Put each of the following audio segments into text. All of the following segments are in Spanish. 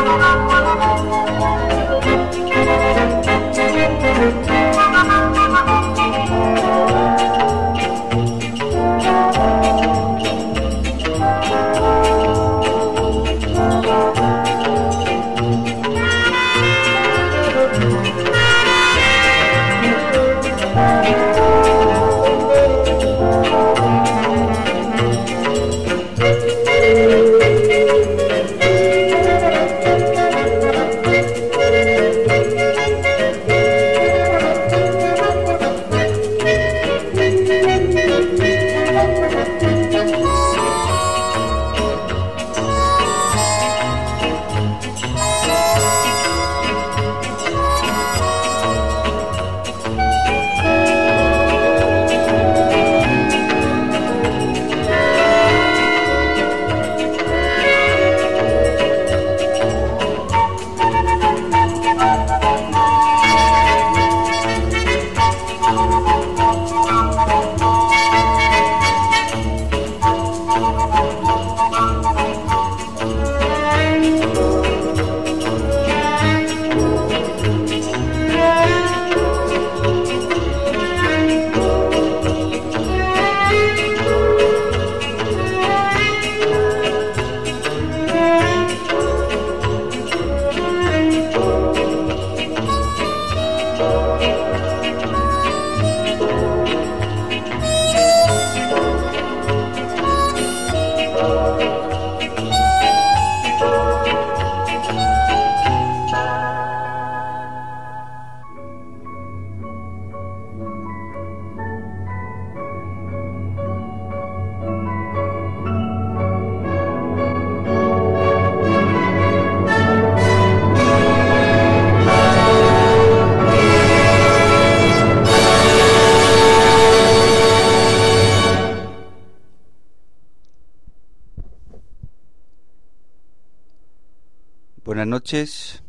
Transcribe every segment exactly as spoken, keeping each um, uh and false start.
Buenas noches.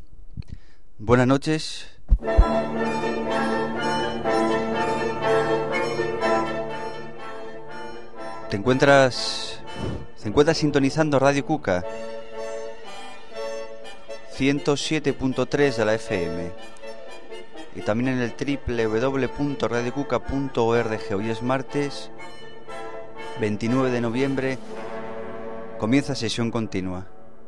Buenas noches. Te encuentras te encuentras sintonizando Radio Cuca ciento siete punto tres de la F M y también en el doble u doble u doble u punto radio cuca punto org. Hoy es martes veintinueve de noviembre. Comienza sesión continua.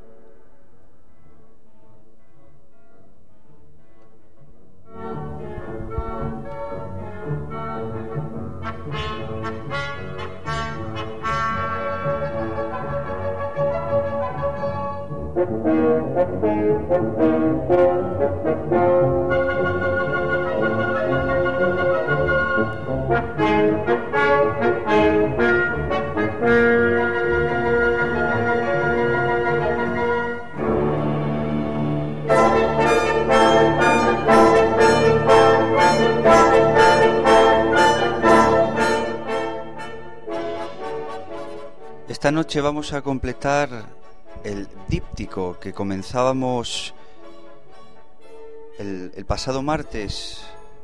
Esta noche vamos a completar el díptico que comenzábamos el, el pasado martes,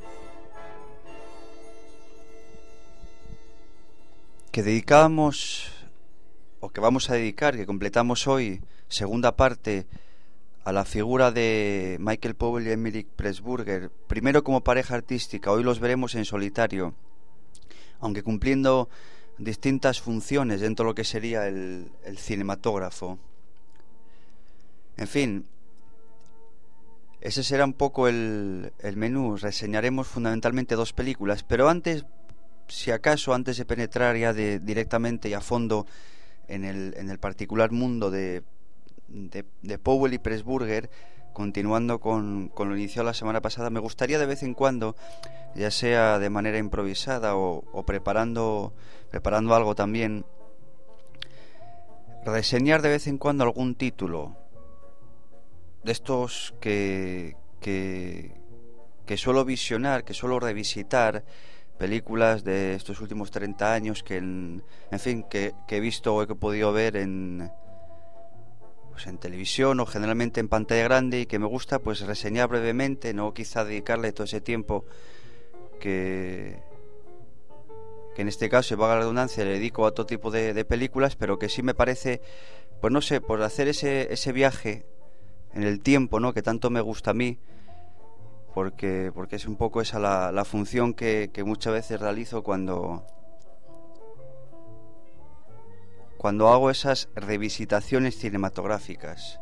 que dedicábamos, o que vamos a dedicar, que completamos hoy, segunda parte, a la figura de Michael Powell y Emily Pressburger, primero como pareja artística. Hoy los veremos en solitario, aunque cumpliendo distintas funciones dentro de lo que sería el, el cinematógrafo. En fin, ese será un poco el, el menú. Reseñaremos fundamentalmente dos películas, pero antes, si acaso, antes de penetrar ya de, directamente y a fondo en el, en el particular mundo de, de, de Powell y Pressburger, continuando con, con lo iniciado la semana pasada, me gustaría de vez en cuando, ya sea de manera improvisada o, o preparando, preparando algo también, reseñar de vez en cuando algún título de estos que, que, que suelo visionar, que suelo revisitar, películas de estos últimos treinta años que, en, en fin, que, que he visto o que he podido ver en, pues en televisión o generalmente en pantalla grande, y que me gusta pues reseñar brevemente, no quizá dedicarle todo ese tiempo que, que en este caso, y valga la redundancia, le dedico a otro tipo de, de películas, pero que sí me parece, pues no sé, por hacer ese, ese viaje en el tiempo, ¿no?, que tanto me gusta a mí, porque, porque es un poco esa la, la función que, que muchas veces realizo cuando, cuando hago esas revisitaciones cinematográficas.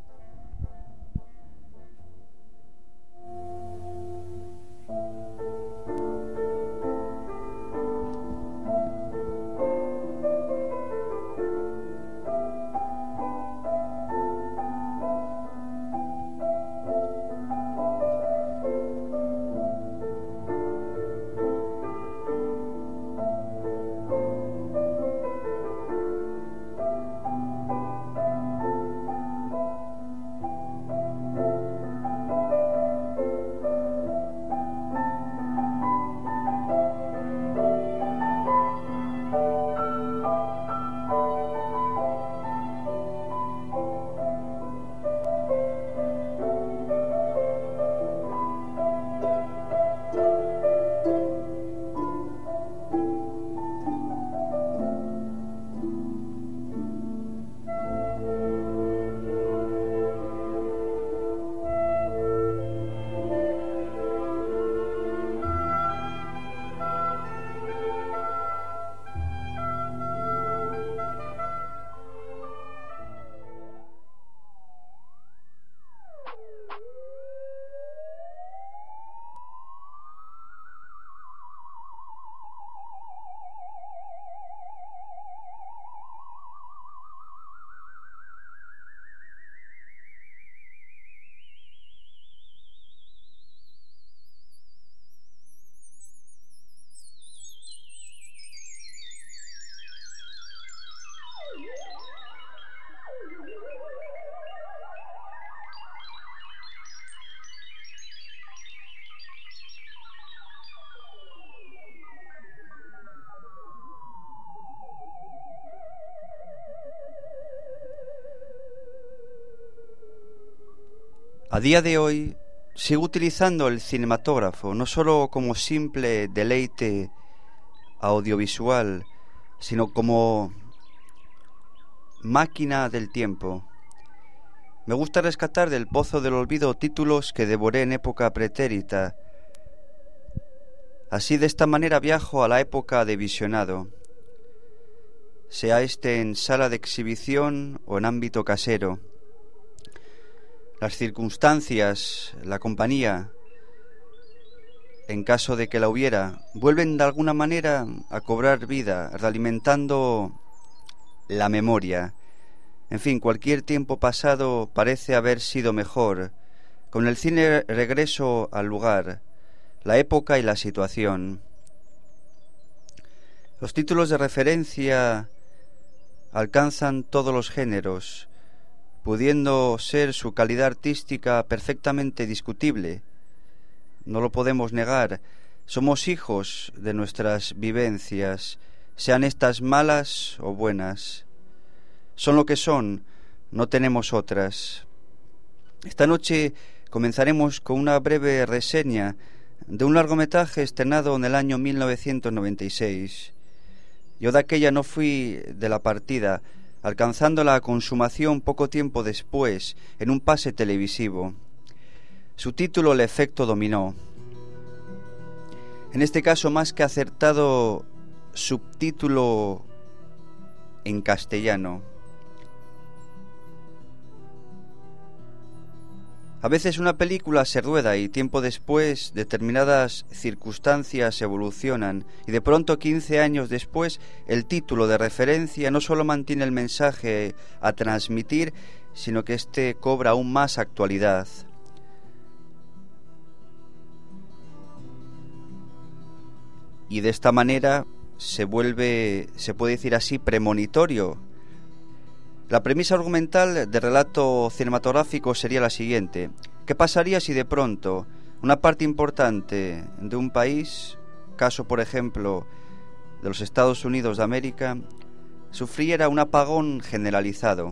A día de hoy sigo utilizando el cinematógrafo no solo como simple deleite audiovisual, sino como máquina del tiempo. Me gusta rescatar del pozo del olvido títulos que devoré en época pretérita. Así, de esta manera viajo a la época de visionado, sea este en sala de exhibición o en ámbito casero. Las circunstancias, la compañía, en caso de que la hubiera, vuelven de alguna manera a cobrar vida, realimentando la memoria. En fin, cualquier tiempo pasado parece haber sido mejor. Con el cine regreso al lugar, la época y la situación. Los títulos de referencia alcanzan todos los géneros, pudiendo ser su calidad artística perfectamente discutible. No lo podemos negar. Somos hijos de nuestras vivencias, sean estas malas o buenas. Son lo que son, no tenemos otras. Esta noche comenzaremos con una breve reseña de un largometraje estrenado en el año mil novecientos noventa y seis. Yo de aquella no fui de la partida, alcanzando la consumación poco tiempo después en un pase televisivo. Su título, El efecto dominó. En este caso, más que acertado, subtítulo en castellano. A veces una película se rueda y tiempo después determinadas circunstancias evolucionan y de pronto quince años después el título de referencia no solo mantiene el mensaje a transmitir, sino que éste cobra aún más actualidad. Y de esta manera se vuelve, se puede decir así, premonitorio. La premisa argumental del relato cinematográfico sería la siguiente. ¿Qué pasaría si de pronto una parte importante de un país, caso por ejemplo de los Estados Unidos de América, sufriera un apagón generalizado?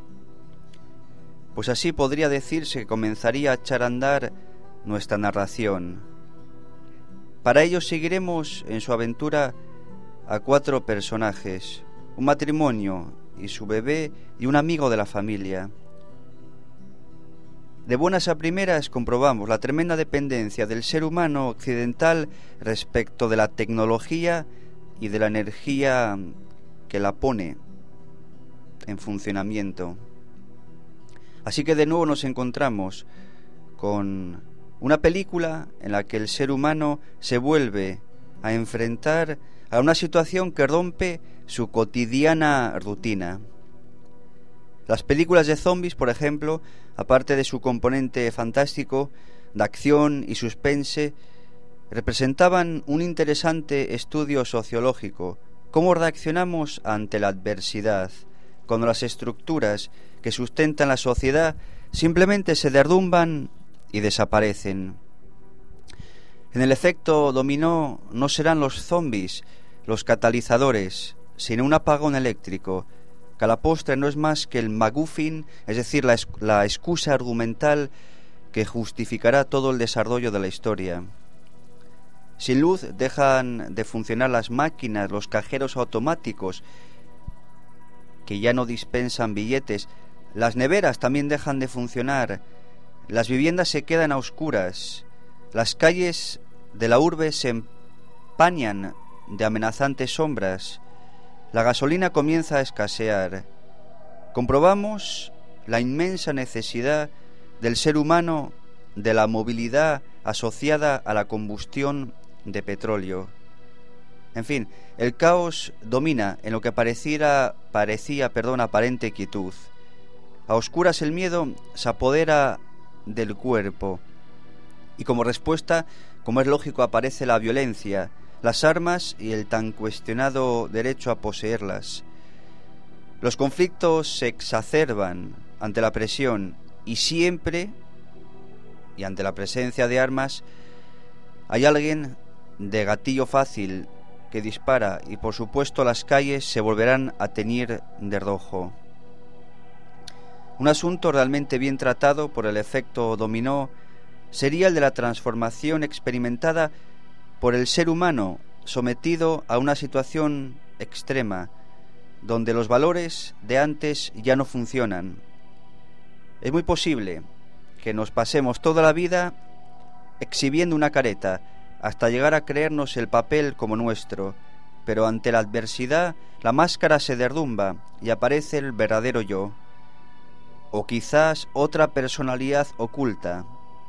Pues así podría decirse que comenzaría a echar a andar nuestra narración. Para ello seguiremos en su aventura a cuatro personajes, un matrimonio y su bebé y un amigo de la familia. de buenas a primeras comprobamos la tremenda dependencia del ser humano occidental respecto de la tecnología y de la energía que la pone en funcionamiento. Así que de nuevo nos encontramos con una película en la que el ser humano se vuelve a enfrentar a una situación que rompe su cotidiana rutina. Las películas de zombies, por ejemplo, aparte de su componente fantástico, de acción y suspense, representaban un interesante estudio sociológico. ¿Cómo reaccionamos ante la adversidad, cuando las estructuras que sustentan la sociedad simplemente se derrumban y desaparecen? En el efecto dominó no serán los zombies los catalizadores, sino un apagón eléctrico, que a la postre no es más que el MacGuffin, es decir, la, la excusa argumental que justificará todo el desarrollo de la historia. Sin luz dejan de funcionar las máquinas, los cajeros automáticos, que ya no dispensan billetes, las neveras también dejan de funcionar, las viviendas se quedan a oscuras, las calles de la urbe se empañan de amenazantes sombras, la gasolina comienza a escasear. Comprobamos la inmensa necesidad del ser humano de la movilidad asociada a la combustión de petróleo. En fin, el caos domina en lo que pareciera, parecía perdón, aparente quietud. A oscuras el miedo se apodera del cuerpo y como respuesta, como es lógico, aparece la violencia, las armas y el tan cuestionado derecho a poseerlas. Los conflictos se exacerban ante la presión y siempre, y ante la presencia de armas, hay alguien de gatillo fácil que dispara y por supuesto las calles se volverán a teñir de rojo. Un asunto realmente bien tratado por el efecto dominó sería el de la transformación experimentada por el ser humano sometido a una situación extrema, donde los valores de antes ya no funcionan. Es muy posible que nos pasemos toda la vida exhibiendo una careta hasta llegar a creernos el papel como nuestro, pero ante la adversidad la máscara se derrumba y aparece el verdadero yo, o quizás otra personalidad oculta.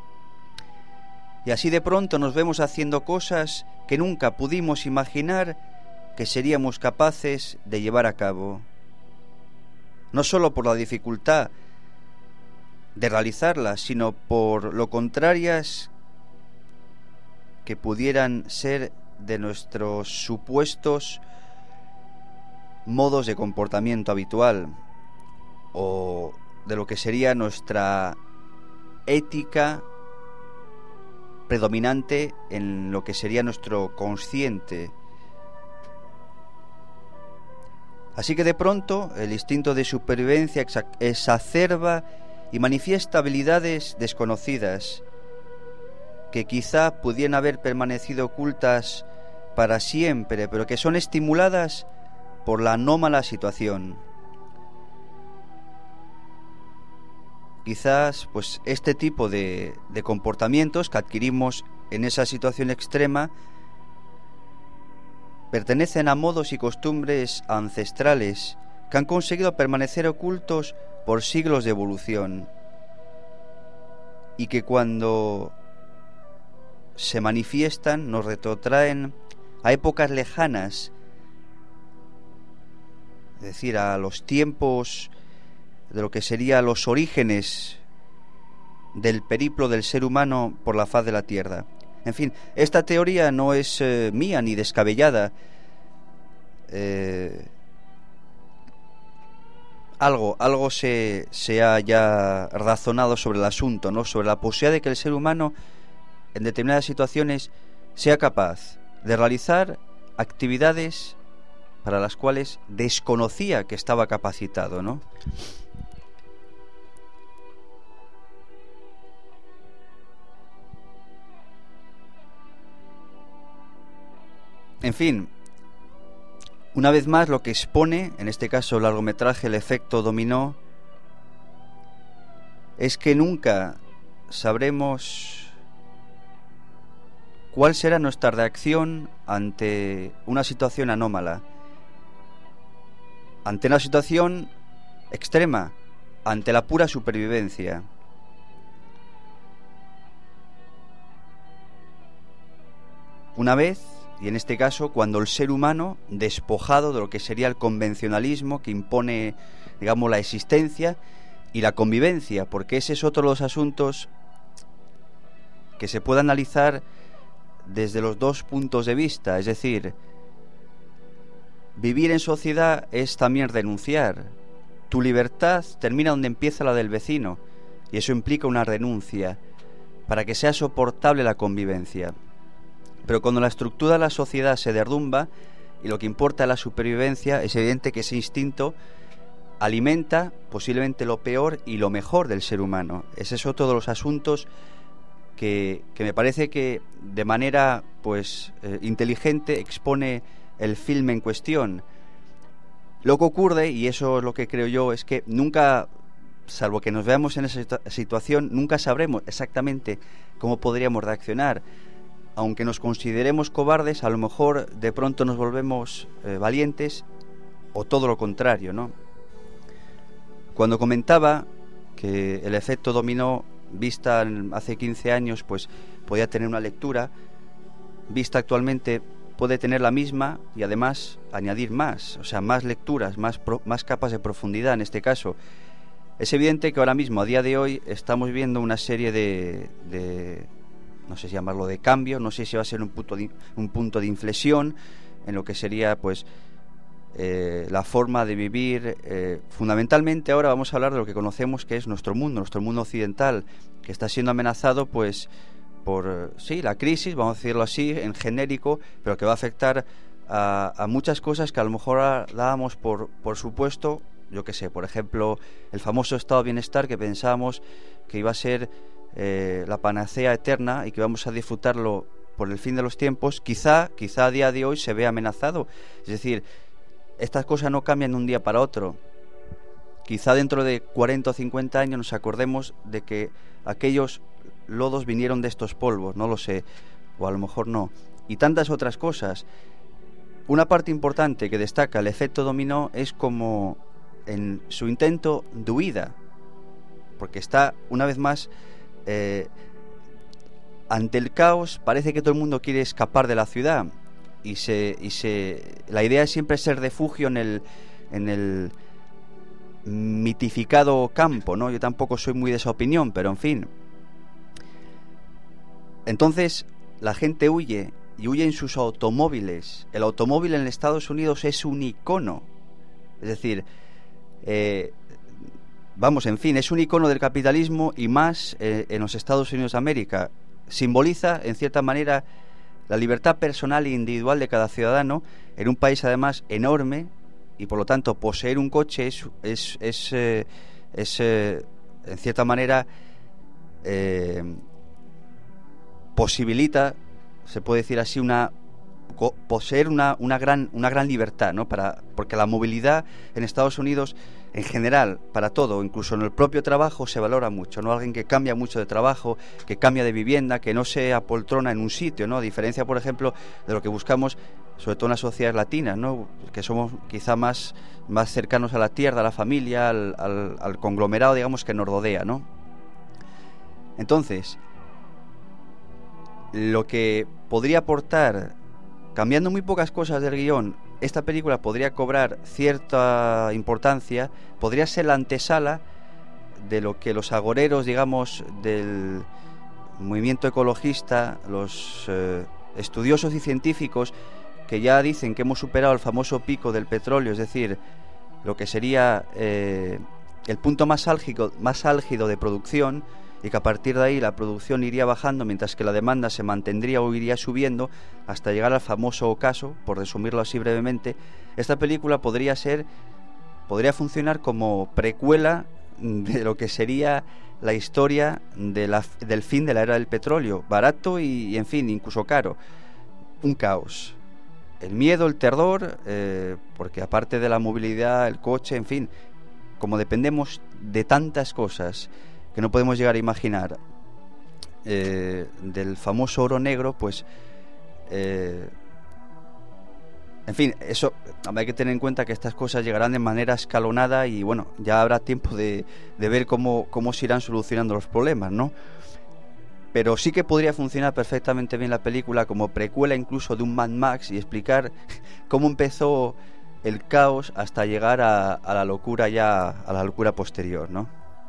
Y así de pronto nos vemos haciendo cosas que nunca pudimos imaginar que seríamos capaces de llevar a cabo. No solo por la dificultad de realizarlas, sino por lo contrarias que pudieran ser de nuestros supuestos modos de comportamiento habitual, o de lo que sería nuestra ética predominante en lo que sería nuestro consciente. Así que de pronto el instinto de supervivencia exacerba y manifiesta habilidades desconocidas que quizá pudieran haber permanecido ocultas para siempre, pero que son estimuladas por la anómala situación. Quizás pues este tipo de, de comportamientos que adquirimos en esa situación extrema pertenecen a modos y costumbres ancestrales que han conseguido permanecer ocultos por siglos de evolución y que cuando se manifiestan nos retrotraen a épocas lejanas, es decir, a los tiempos de lo que serían los orígenes del periplo del ser humano por la faz de la tierra. En fin, esta teoría no es eh, mía ni descabellada. Eh, algo, algo se, se ha ya razonado sobre el asunto, ¿no? Sobre la posibilidad de que el ser humano en determinadas situaciones sea capaz de realizar actividades para las cuales desconocía que estaba capacitado, ¿no? En fin, una vez más lo que expone, en este caso el largometraje El efecto dominó, es que nunca sabremos cuál será nuestra reacción ante una situación anómala, ante una situación extrema, ante la pura supervivencia. Una vez, y en este caso, cuando el ser humano, despojado de lo que sería el convencionalismo que impone, digamos, la existencia y la convivencia, porque ese es otro de los asuntos que se puede analizar desde los dos puntos de vista. Es decir, vivir en sociedad es también renunciar. Tu libertad termina donde empieza la del vecino, y eso implica una renuncia para que sea soportable la convivencia. Pero cuando la estructura de la sociedad se derrumba y lo que importa es la supervivencia, es evidente que ese instinto alimenta posiblemente lo peor y lo mejor del ser humano. Ese es otro de los asuntos que, que me parece que de manera pues eh, inteligente expone el filme en cuestión. Lo que ocurre, y eso es lo que creo yo, es que nunca, salvo que nos veamos en esa situación, nunca sabremos exactamente cómo podríamos reaccionar. Aunque nos consideremos cobardes, a lo mejor de pronto nos volvemos eh, valientes, o todo lo contrario, ¿no? Cuando comentaba que el efecto dominó, vista hace quince años, pues podía tener una lectura, vista actualmente puede tener la misma y además añadir más, o sea, más lecturas, más, pro, más capas de profundidad en este caso. Es evidente que ahora mismo, a día de hoy, estamos viendo una serie de... de no sé si llamarlo de cambio, no sé si va a ser un punto de, un punto de inflexión en lo que sería pues eh, la forma de vivir. Eh, fundamentalmente ahora vamos a hablar de lo que conocemos que es nuestro mundo, nuestro mundo occidental, que está siendo amenazado pues por, sí, la crisis, vamos a decirlo así, en genérico, pero que va a afectar a, a muchas cosas que a lo mejor dábamos por, por supuesto, yo qué sé, por ejemplo, el famoso estado de bienestar que pensábamos que iba a ser Eh, la panacea eterna y que vamos a disfrutarlo por el fin de los tiempos, quizá, quizá a día de hoy se ve amenazado. Es decir, estas cosas no cambian de un día para otro. Quizá dentro de cuarenta o cincuenta años nos acordemos de que aquellos lodos vinieron de estos polvos, no lo sé, o a lo mejor no. Y tantas otras cosas. Una parte importante que destaca el efecto dominó es como en su intento de huida, porque está una vez más Eh, ante el caos. Parece que todo el mundo quiere escapar de la ciudad y se y se la idea es siempre ser refugio en el en el mitificado campo, ¿no? Yo tampoco soy muy de esa opinión, pero en fin. Entonces la gente huye y huye en sus automóviles. El automóvil en Estados Unidos es un icono, es decir, eh, Vamos, en fin, es un icono del capitalismo y más eh, en los Estados Unidos de América. Simboliza, en cierta manera, la libertad personal e individual de cada ciudadano en un país, además, enorme, y por lo tanto, poseer un coche es, es, es, eh, es eh, en cierta manera, eh, posibilita, se puede decir así, una poseer una, una, gran, una gran libertad, ¿no? Para, porque la movilidad en Estados Unidos, en general, para todo, incluso en el propio trabajo, se valora mucho, ¿no? Alguien que cambia mucho de trabajo, que cambia de vivienda, que no se apoltrona en un sitio, ¿no? A diferencia, por ejemplo, de lo que buscamos, sobre todo en las sociedades latinas, ¿no? Que somos quizá más, más cercanos a la tierra, a la familia, al, al, al conglomerado, digamos, que nos rodea, ¿no? Entonces, lo que podría aportar, cambiando muy pocas cosas del guión, esta película podría cobrar cierta importancia, podría ser la antesala de lo que los agoreros, digamos, del movimiento ecologista, los eh, estudiosos y científicos, que ya dicen que hemos superado el famoso pico del petróleo, es decir, lo que sería eh, el punto más álgido, más álgido de producción, y que a partir de ahí la producción iría bajando mientras que la demanda se mantendría o iría subiendo hasta llegar al famoso ocaso, por resumirlo así brevemente. Esta película podría ser, podría funcionar como precuela de lo que sería la historia de la, del fin de la era del petróleo, barato y, y en fin, incluso caro. Un caos. El miedo, el terror, eh, porque aparte de la movilidad, el coche, en fin, como dependemos de tantas cosas que no podemos llegar a imaginar, eh, del famoso oro negro, pues eh, en fin, eso hay que tener en cuenta que estas cosas llegarán de manera escalonada y bueno, ya habrá tiempo de, de ver cómo, cómo se irán solucionando los problemas, ¿no? Pero sí que podría funcionar perfectamente bien la película como precuela incluso de un Mad Max y explicar cómo empezó el caos hasta llegar a, a la locura ya, a la locura posterior, ¿no?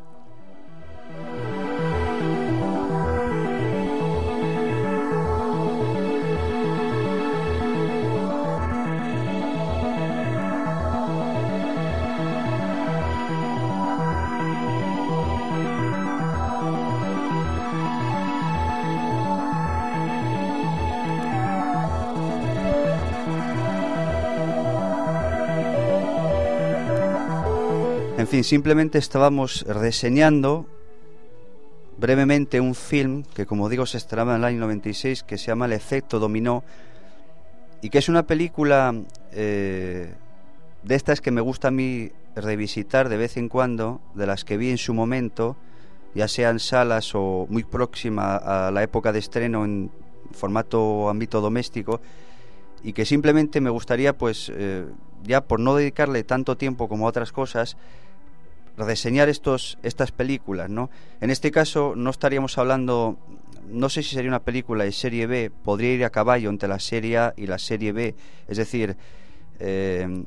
En fin, simplemente estábamos reseñando brevemente un film que, como digo, se estrenaba en el año noventa y seis, que se llama El efecto dominó, y que es una película eh, de estas que me gusta a mí revisitar de vez en cuando, de las que vi en su momento, ya sea en salas o muy próxima a la época de estreno en formato ámbito doméstico, y que simplemente me gustaría, pues, eh, ya por no dedicarle tanto tiempo como a otras cosas, reseñar estos, estas películas, ¿no? En este caso no estaríamos hablando, no sé si sería una película de serie B, podría ir a caballo entre la serie A y la serie B, es decir, eh,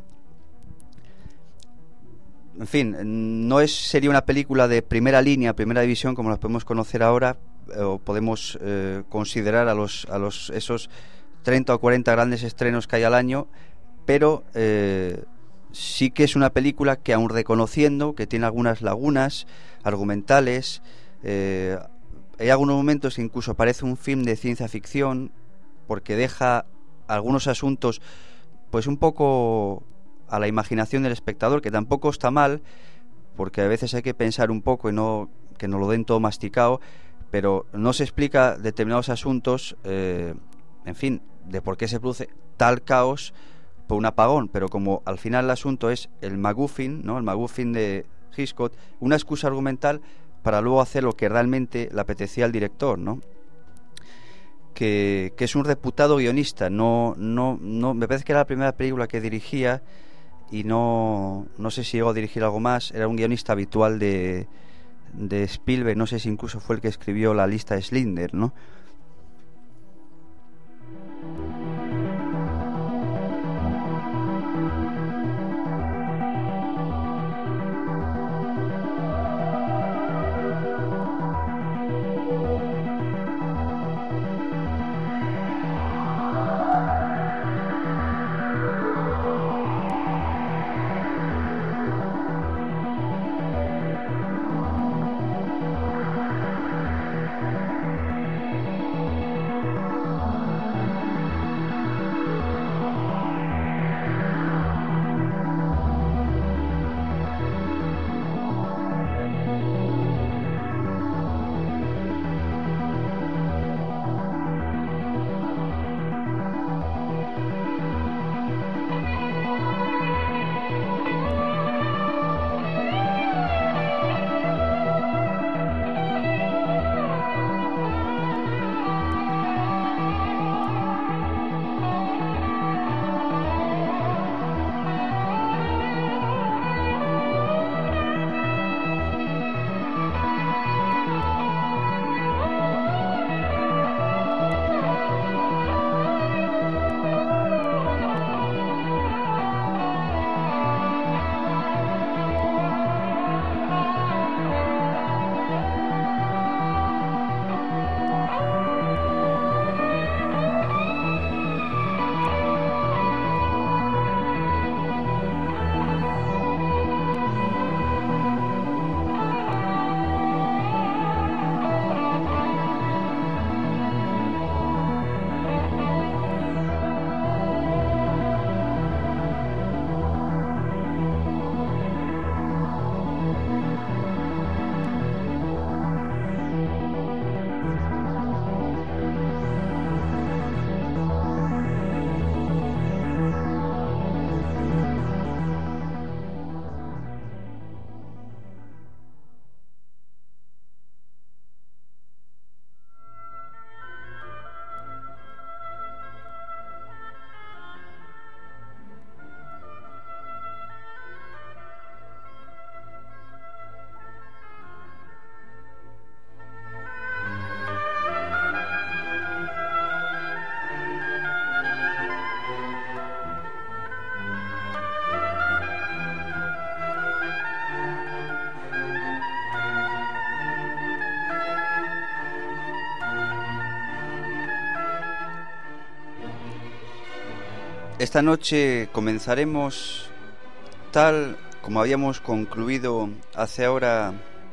en fin, no es, sería una película de primera línea, primera división, como las podemos conocer ahora, o podemos eh, considerar a los, a los esos treinta o cuarenta grandes estrenos que hay al año, pero eh, sí que es una película que, aun reconociendo que tiene algunas lagunas argumentales, eh, hay algunos momentos que incluso parece un film de ciencia ficción, porque deja algunos asuntos pues un poco a la imaginación del espectador, que tampoco está mal, porque a veces hay que pensar un poco y no que nos lo den todo masticado, pero no se explica determinados asuntos, eh, en fin, de por qué se produce tal caos por un apagón, pero como al final el asunto es el MacGuffin, ¿no? El MacGuffin de Hitchcock, una excusa argumental para luego hacer lo que realmente le apetecía al director, ¿no? Que, que es un reputado guionista, no, no, no, me parece que era la primera película que dirigía y no, no sé si llegó a dirigir algo más, era un guionista habitual de, de Spielberg, no sé si incluso fue el que escribió La lista de Schindler, ¿no? Esta noche comenzaremos tal como habíamos concluido hace ahora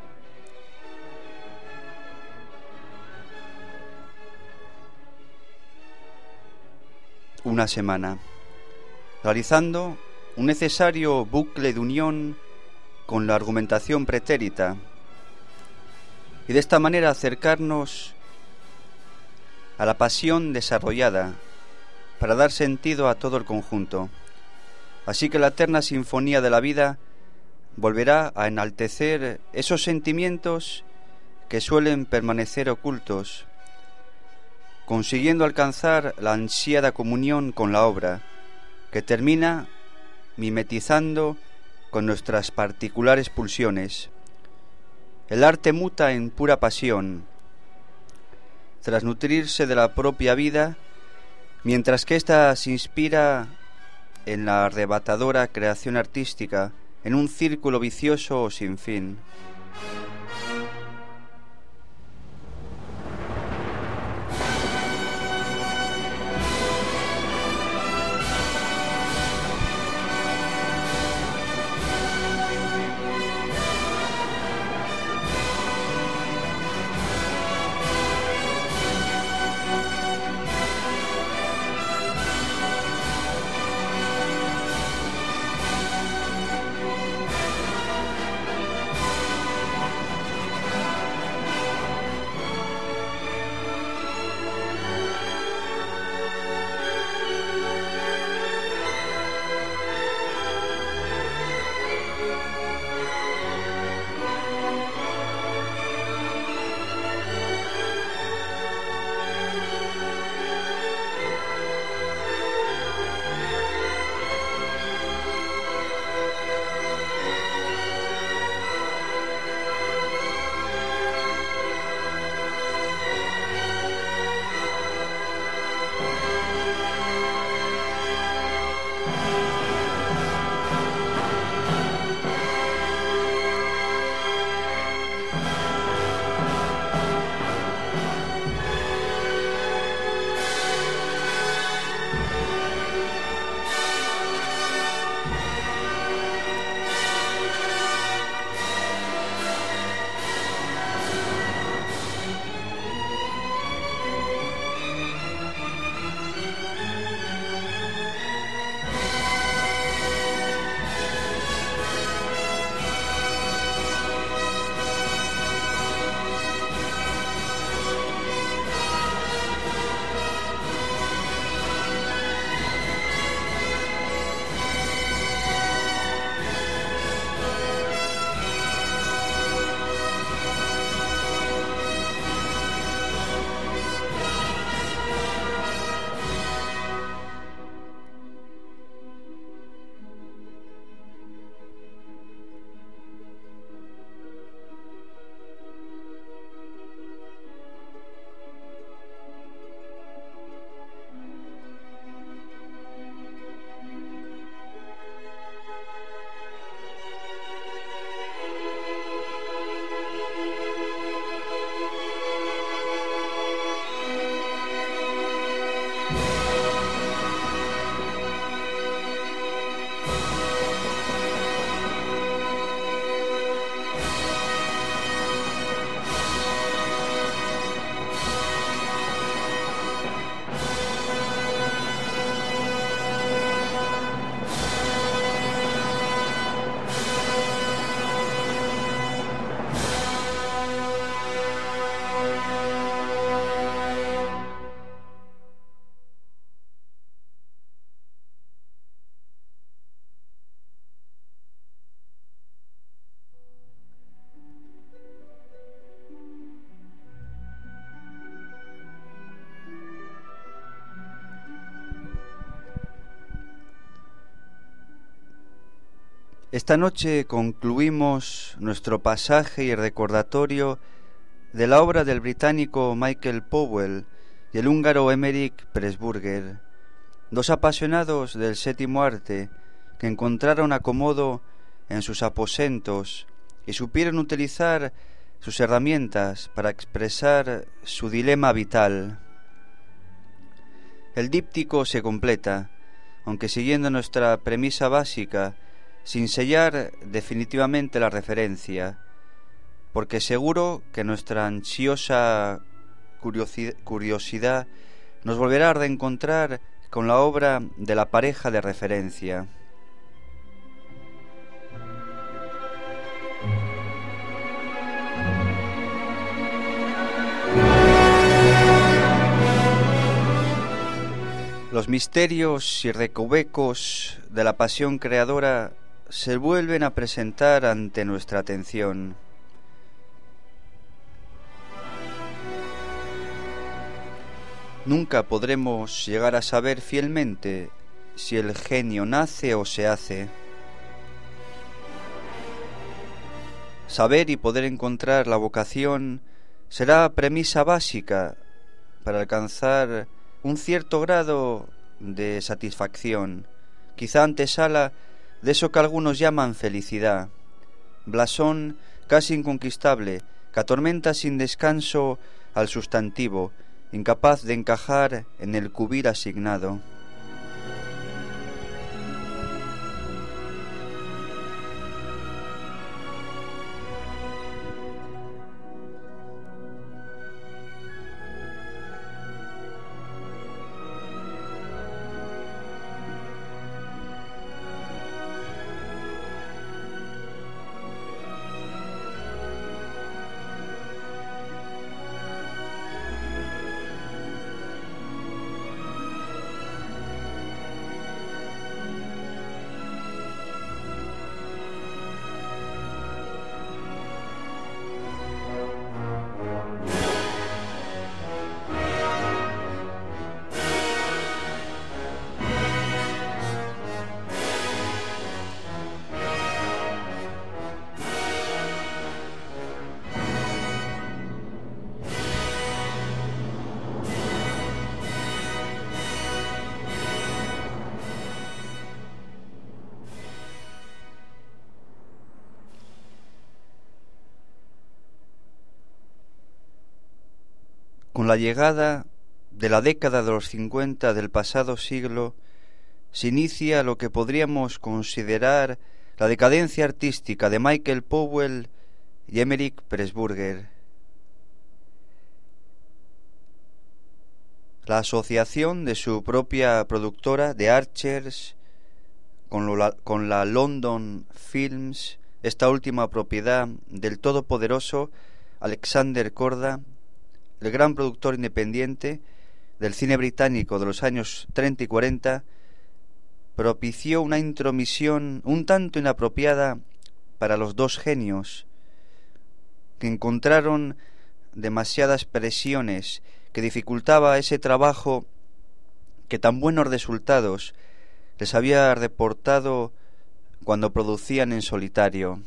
una semana, realizando un necesario bucle de unión con la argumentación pretérita y de esta manera acercarnos a la pasión desarrollada para dar sentido a todo el conjunto. Así que la eterna sinfonía de la vida volverá a enaltecer esos sentimientos que suelen permanecer ocultos, consiguiendo alcanzar la ansiada comunión con la obra, que termina mimetizando con nuestras particulares pulsiones. El arte muta en pura pasión, tras nutrirse de la propia vida, mientras que ésta se inspira en la arrebatadora creación artística, en un círculo vicioso o sin fin. Esta noche concluimos nuestro pasaje y recordatorio de la obra del británico Michael Powell y el húngaro Emeric Pressburger, dos apasionados del séptimo arte que encontraron acomodo en sus aposentos y supieron utilizar sus herramientas para expresar su dilema vital. El díptico se completa, aunque siguiendo nuestra premisa básica, sin sellar definitivamente la referencia, porque seguro que nuestra ansiosa curiosidad nos volverá a reencontrar con la obra de la pareja de referencia. Los misterios y recovecos de la pasión creadora se vuelven a presentar ante nuestra atención. Nunca podremos llegar a saber fielmente si el genio nace o se hace. Saber y poder encontrar la vocación será premisa básica para alcanzar un cierto grado de satisfacción, quizá antesala de eso que algunos llaman felicidad, blasón casi inconquistable que atormenta sin descanso al sustantivo, incapaz de encajar en el cubir asignado. Con la llegada de la década de los cincuenta del pasado siglo, se inicia lo que podríamos considerar la decadencia artística de Michael Powell y Emeric Pressburger. La asociación de su propia productora, The Archers, con, lo, con la London Films, esta última propiedad del todopoderoso Alexander Korda, el gran productor independiente del cine británico de los años treinta y cuarenta, propició una intromisión un tanto inapropiada para los dos genios, que encontraron demasiadas presiones que dificultaba ese trabajo que tan buenos resultados les había reportado cuando producían en solitario.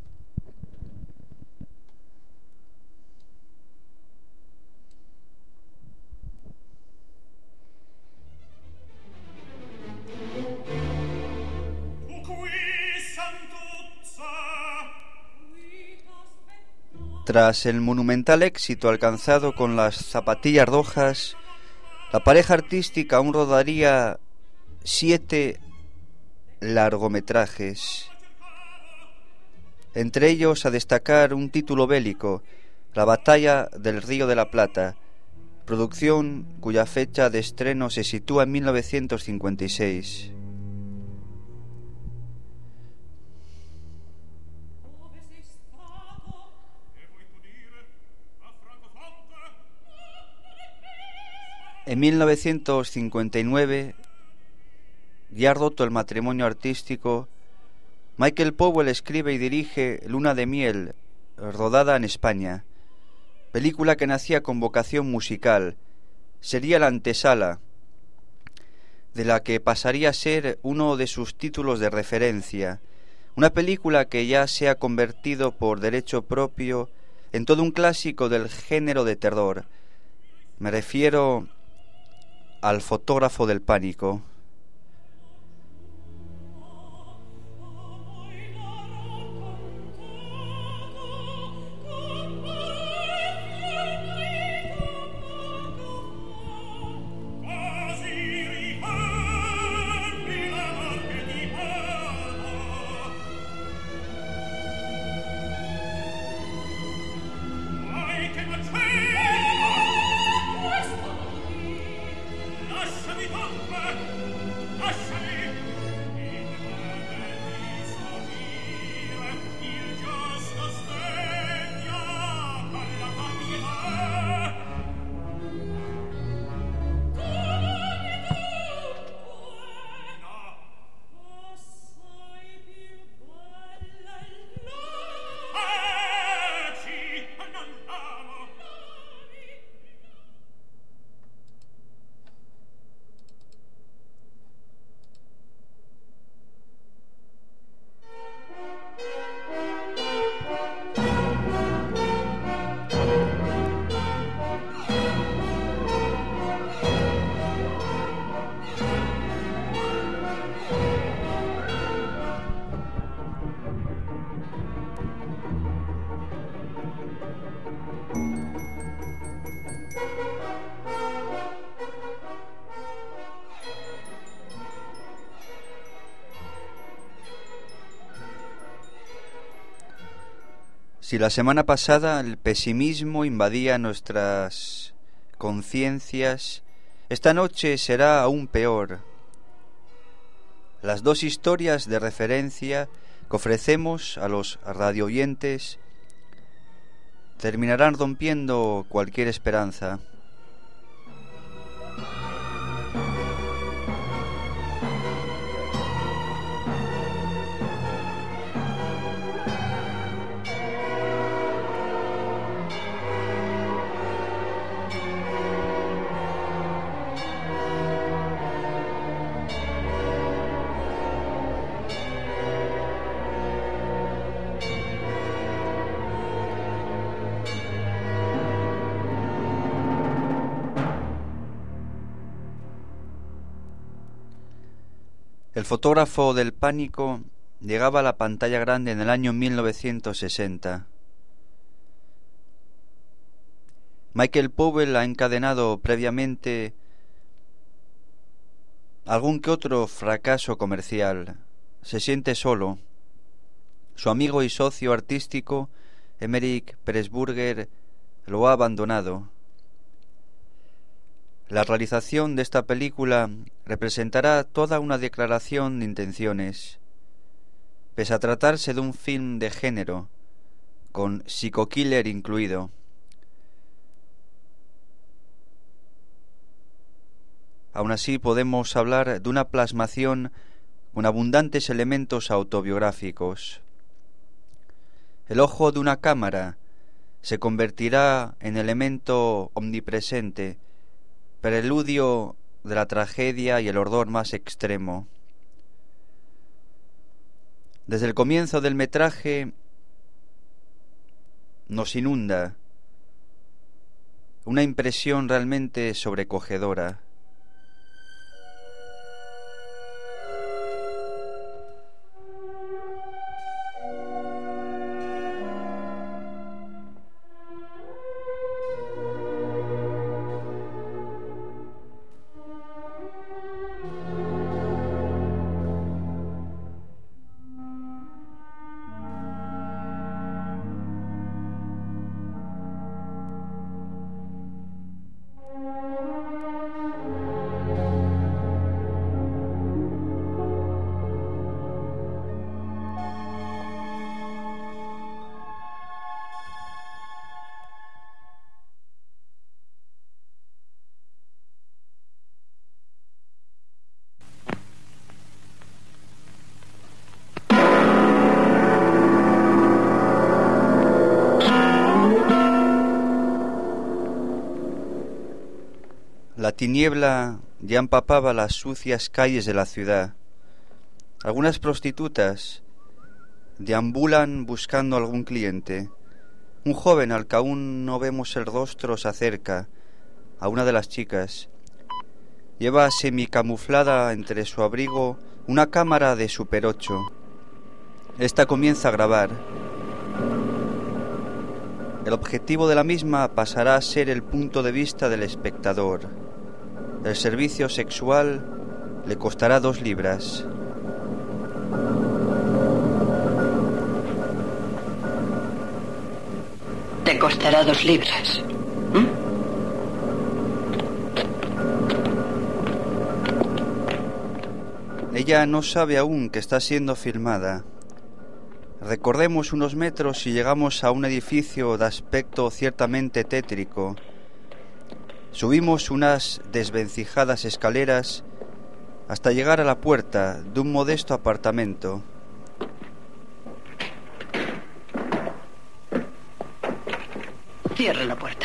Tras el monumental éxito alcanzado con Las zapatillas rojas, la pareja artística aún rodaría siete largometrajes, entre ellos a destacar un título bélico, La batalla del Río de la Plata, producción cuya fecha de estreno se sitúa en mil novecientos cincuenta y seis. En mil novecientos cincuenta y nueve, ya roto el matrimonio artístico, Michael Powell escribe y dirige Luna de miel, rodada en España, película que nacía con vocación musical. Sería la antesala de la que pasaría a ser uno de sus títulos de referencia, una película que ya se ha convertido por derecho propio en todo un clásico del género de terror. Me refiero al Fotógrafo del pánico. Si la semana pasada el pesimismo invadía nuestras conciencias, esta noche será aún peor. Las dos historias de referencia que ofrecemos a los radioyentes terminarán rompiendo cualquier esperanza. El fotógrafo del pánico llegaba a la pantalla grande en el año mil novecientos sesenta. Michael Powell ha encadenado previamente algún que otro fracaso comercial. Se siente solo. Su amigo y socio artístico, Emeric Pressburger, lo ha abandonado. La realización de esta película representará toda una declaración de intenciones. Pese a tratarse de un film de género, con psico-killer incluido. Aún así podemos hablar de una plasmación con abundantes elementos autobiográficos. El ojo de una cámara se convertirá en elemento omnipresente, preludio de la tragedia y el horror más extremo. Desde el comienzo del metraje nos inunda una impresión realmente sobrecogedora. La tiniebla ya empapaba las sucias calles de la ciudad. Algunas prostitutas deambulan buscando algún cliente. Un joven al que aún no vemos el rostro se acerca a una de las chicas. Lleva semicamuflada entre su abrigo una cámara de Super ocho. Esta comienza a grabar. El objetivo de la misma pasará a ser el punto de vista del espectador. El servicio sexual le costará dos libras. Te costará dos libras. ¿Mm? Ella no sabe aún que está siendo filmada. Recorremos unos metros y llegamos a un edificio de aspecto ciertamente tétrico. Subimos unas desvencijadas escaleras hasta llegar a la puerta de un modesto apartamento. Cierra la puerta.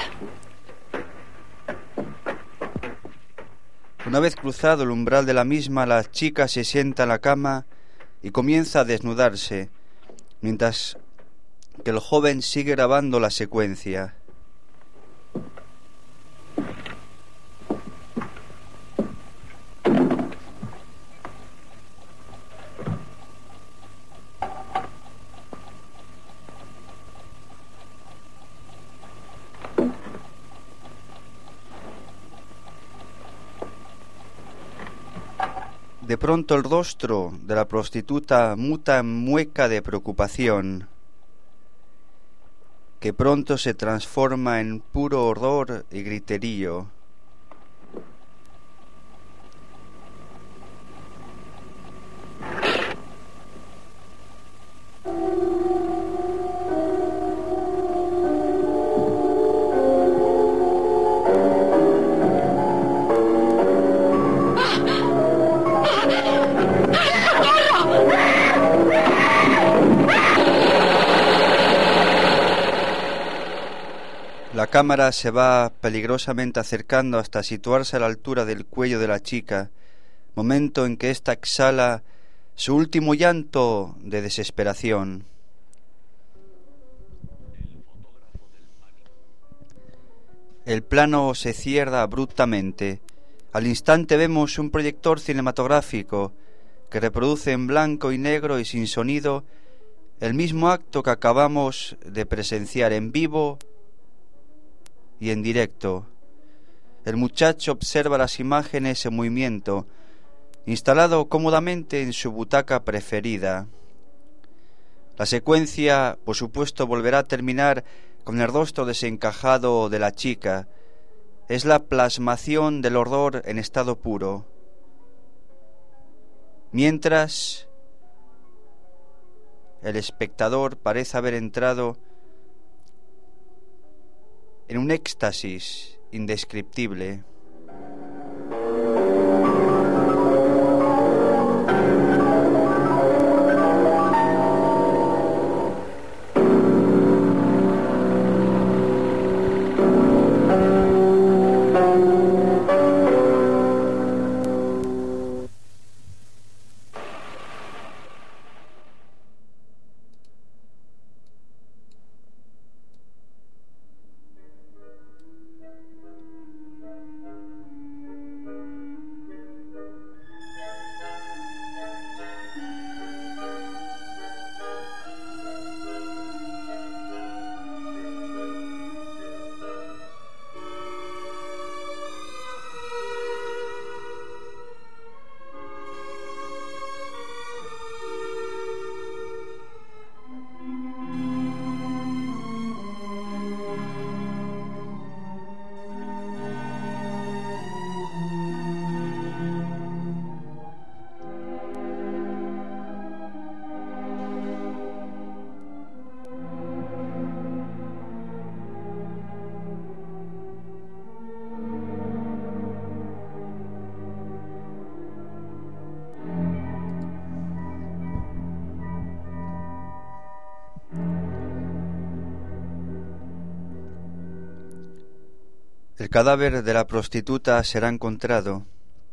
Una vez cruzado el umbral de la misma, la chica se sienta en la cama y comienza a desnudarse, mientras que el joven sigue grabando la secuencia. De pronto el rostro de la prostituta muta en mueca de preocupación. que pronto se transforma en puro horror y griterío. La cámara se va peligrosamente acercando hasta situarse a la altura del cuello de la chica, momento en que ésta exhala su último llanto de desesperación. El plano se cierra abruptamente. Al instante vemos un proyector cinematográfico que reproduce en blanco y negro y sin sonido el mismo acto que acabamos de presenciar en vivo y en directo. El muchacho observa las imágenes en movimiento, instalado cómodamente en su butaca preferida. La secuencia, por supuesto, volverá a terminar con el rostro desencajado de la chica. Es la plasmación del horror en estado puro. Mientras, el espectador parece haber entrado en un éxtasis indescriptible. El cadáver de la prostituta será encontrado.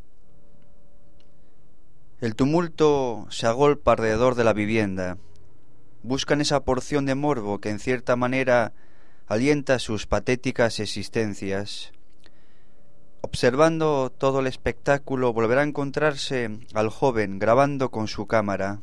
El tumulto se agolpa alrededor de la vivienda. Buscan esa porción de morbo que en cierta manera alienta sus patéticas existencias. Observando todo el espectáculo, volverá a encontrarse al joven grabando con su cámara.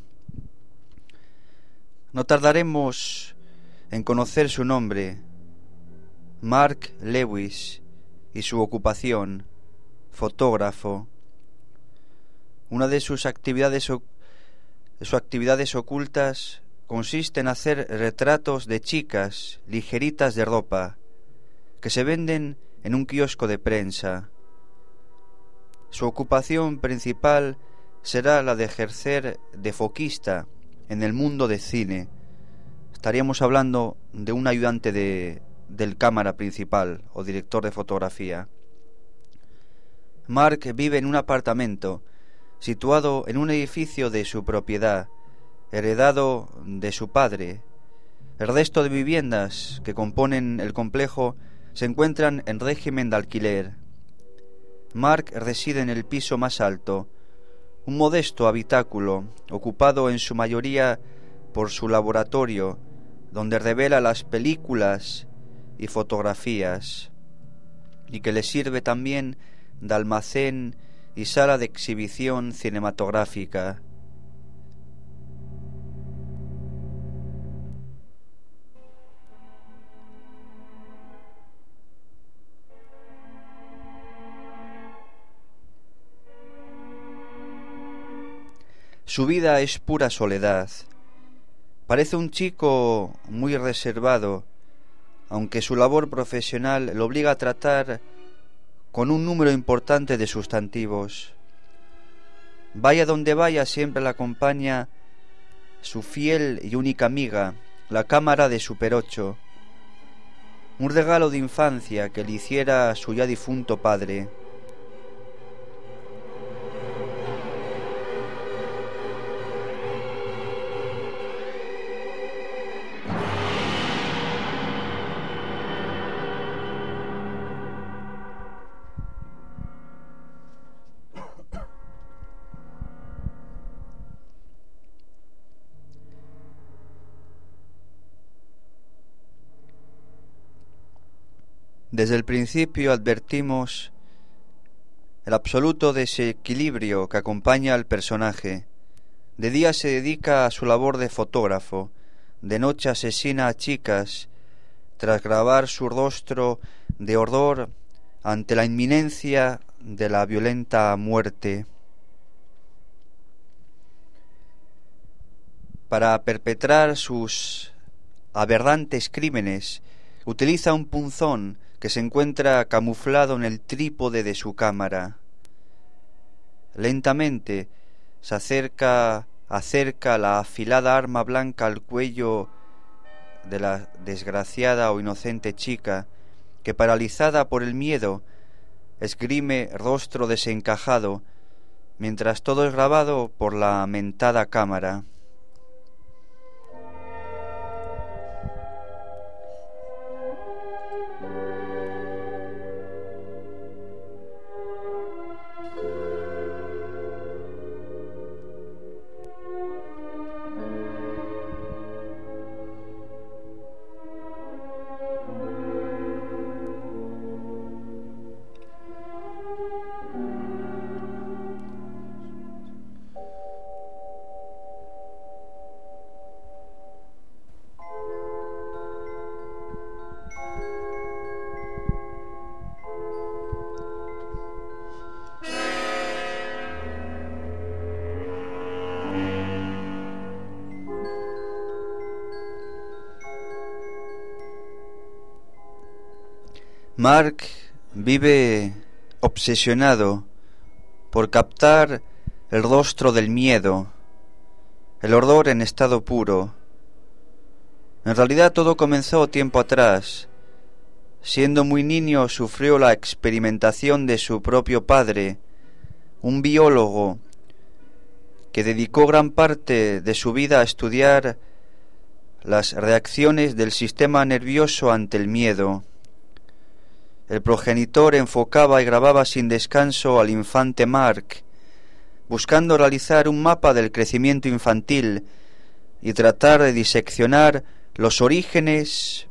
No tardaremos en conocer su nombre, Mark Lewis, y su ocupación, fotógrafo. Una de sus actividades, sus actividades ocultas consiste en hacer retratos de chicas ligeritas de ropa que se venden en un kiosco de prensa. Su ocupación principal será la de ejercer de foquista en el mundo del cine. Estaríamos hablando de un ayudante de del cámara principal o director de fotografía. Mark vive en un apartamento situado en un edificio de su propiedad, heredado de su padre. El resto de viviendas que componen el complejo se encuentran en régimen de alquiler. Mark reside en el piso más alto, un modesto habitáculo ocupado en su mayoría por su laboratorio, donde revela las películas y fotografías, y que le sirve también de almacén y sala de exhibición cinematográfica. Su vida es pura soledad. Parece un chico muy reservado, aunque su labor profesional lo obliga a tratar con un número importante de sustantivos. Vaya donde vaya, siempre la acompaña su fiel y única amiga, la cámara de Super ocho, un regalo de infancia que le hiciera su ya difunto padre. Desde el principio advertimos el absoluto desequilibrio que acompaña al personaje. De día se dedica a su labor de fotógrafo, de noche asesina a chicas tras grabar su rostro de horror ante la inminencia de la violenta muerte. Para perpetrar sus aberrantes crímenes, utiliza un punzón que se encuentra camuflado en el trípode de su cámara. Lentamente se acerca, acerca la afilada arma blanca al cuello de la desgraciada o inocente chica, que paralizada por el miedo, esgrime rostro desencajado, mientras todo es grabado por la mentada cámara. Mark vive obsesionado por captar el rostro del miedo, el horror en estado puro. En realidad todo comenzó tiempo atrás. Siendo muy niño sufrió la experimentación de su propio padre, un biólogo que dedicó gran parte de su vida a estudiar las reacciones del sistema nervioso ante el miedo. El progenitor enfocaba y grababa sin descanso al infante Mark, buscando realizar un mapa del crecimiento infantil y tratar de diseccionar los orígenes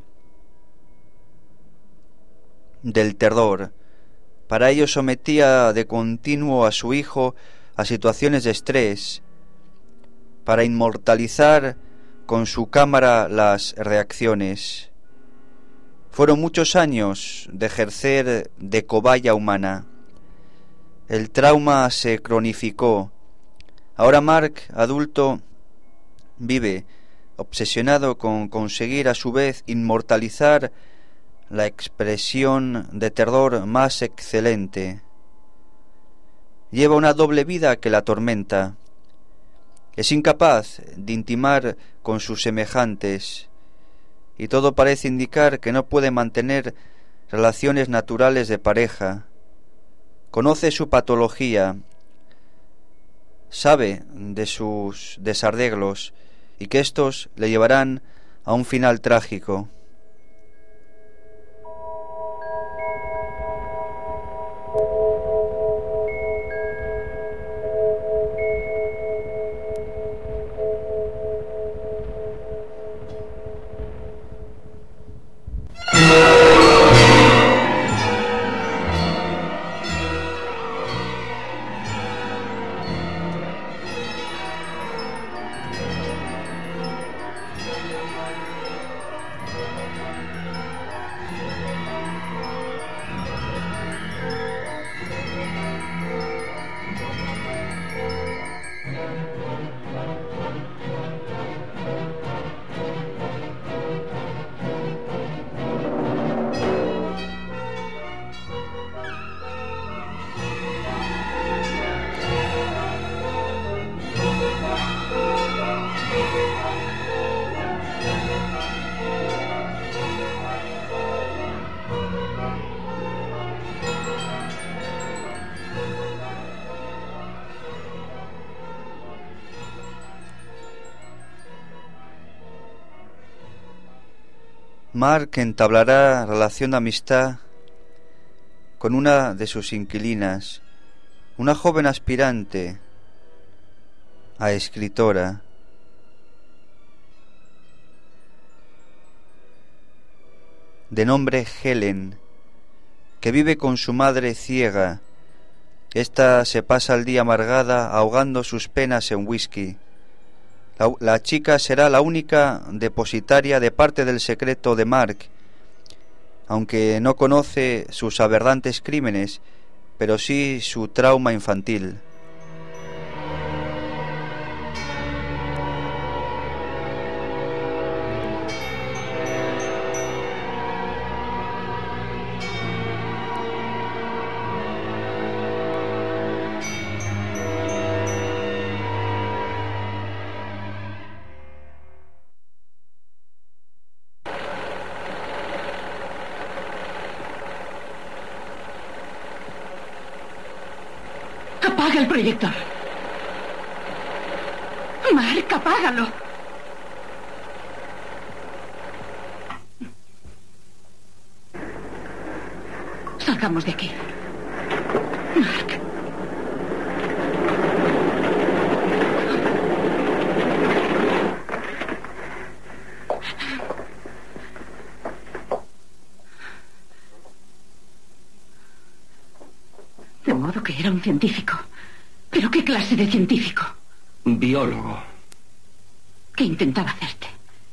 del terror. Para ello sometía de continuo a su hijo a situaciones de estrés, para inmortalizar con su cámara las reacciones. Fueron muchos años de ejercer de cobaya humana. El trauma se cronificó. Ahora Mark, adulto, vive obsesionado con conseguir a su vez inmortalizar la expresión de terror más excelente. Lleva una doble vida que la atormenta. Es incapaz de intimar con sus semejantes, y todo parece indicar que no puede mantener relaciones naturales de pareja. Conoce su patología, sabe de sus desarreglos y que estos le llevarán a un final trágico. Mark entablará relación de amistad con una de sus inquilinas, una joven aspirante a escritora. De nombre Helen, que vive con su madre ciega. Esta se pasa el día amargada ahogando sus penas en whisky. La, la chica será la única depositaria de parte del secreto de Mark, aunque no conoce sus aberrantes crímenes, pero sí su trauma infantil. Apaga el proyector. Mark, apágalo. Salgamos de aquí. Mark. De modo que era un científico. ¿Pero qué clase de científico? Biólogo. ¿Qué intentaba hacerte?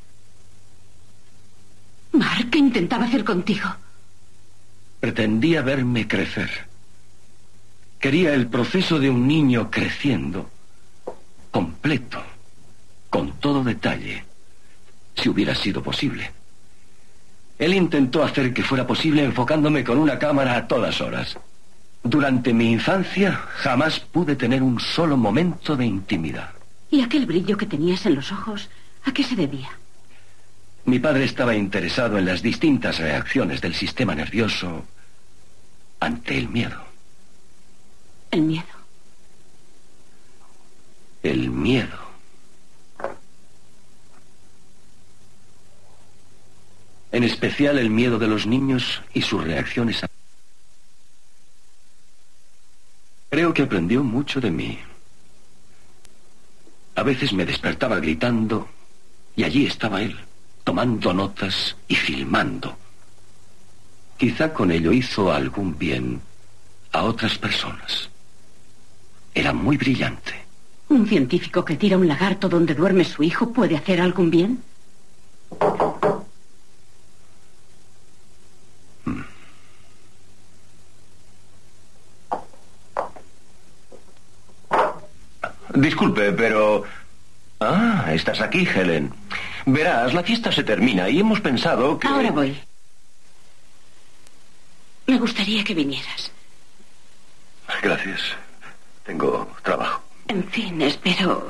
Mark, ¿qué intentaba hacer contigo? Pretendía verme crecer. Quería el proceso de un niño creciendo, completo, con todo detalle, si hubiera sido posible. Él intentó hacer que fuera posible enfocándome con una cámara a todas horas. Durante mi infancia jamás pude tener un solo momento de intimidad. ¿Y aquel brillo que tenías en los ojos, a qué se debía? Mi padre estaba interesado en las distintas reacciones del sistema nervioso ante el miedo. El miedo. El miedo. En especial el miedo de los niños y sus reacciones a... Creo que aprendió mucho de mí. A veces me despertaba gritando y allí estaba él, tomando notas y filmando. Quizá con ello hizo algún bien a otras personas. Era muy brillante. ¿Un científico que tira un lagarto donde duerme su hijo puede hacer algún bien? Hmm. Disculpe, pero... Ah, estás aquí, Helen. Verás, la fiesta se termina y hemos pensado que... Ahora voy. Me gustaría que vinieras. Gracias. Tengo trabajo. En fin, espero...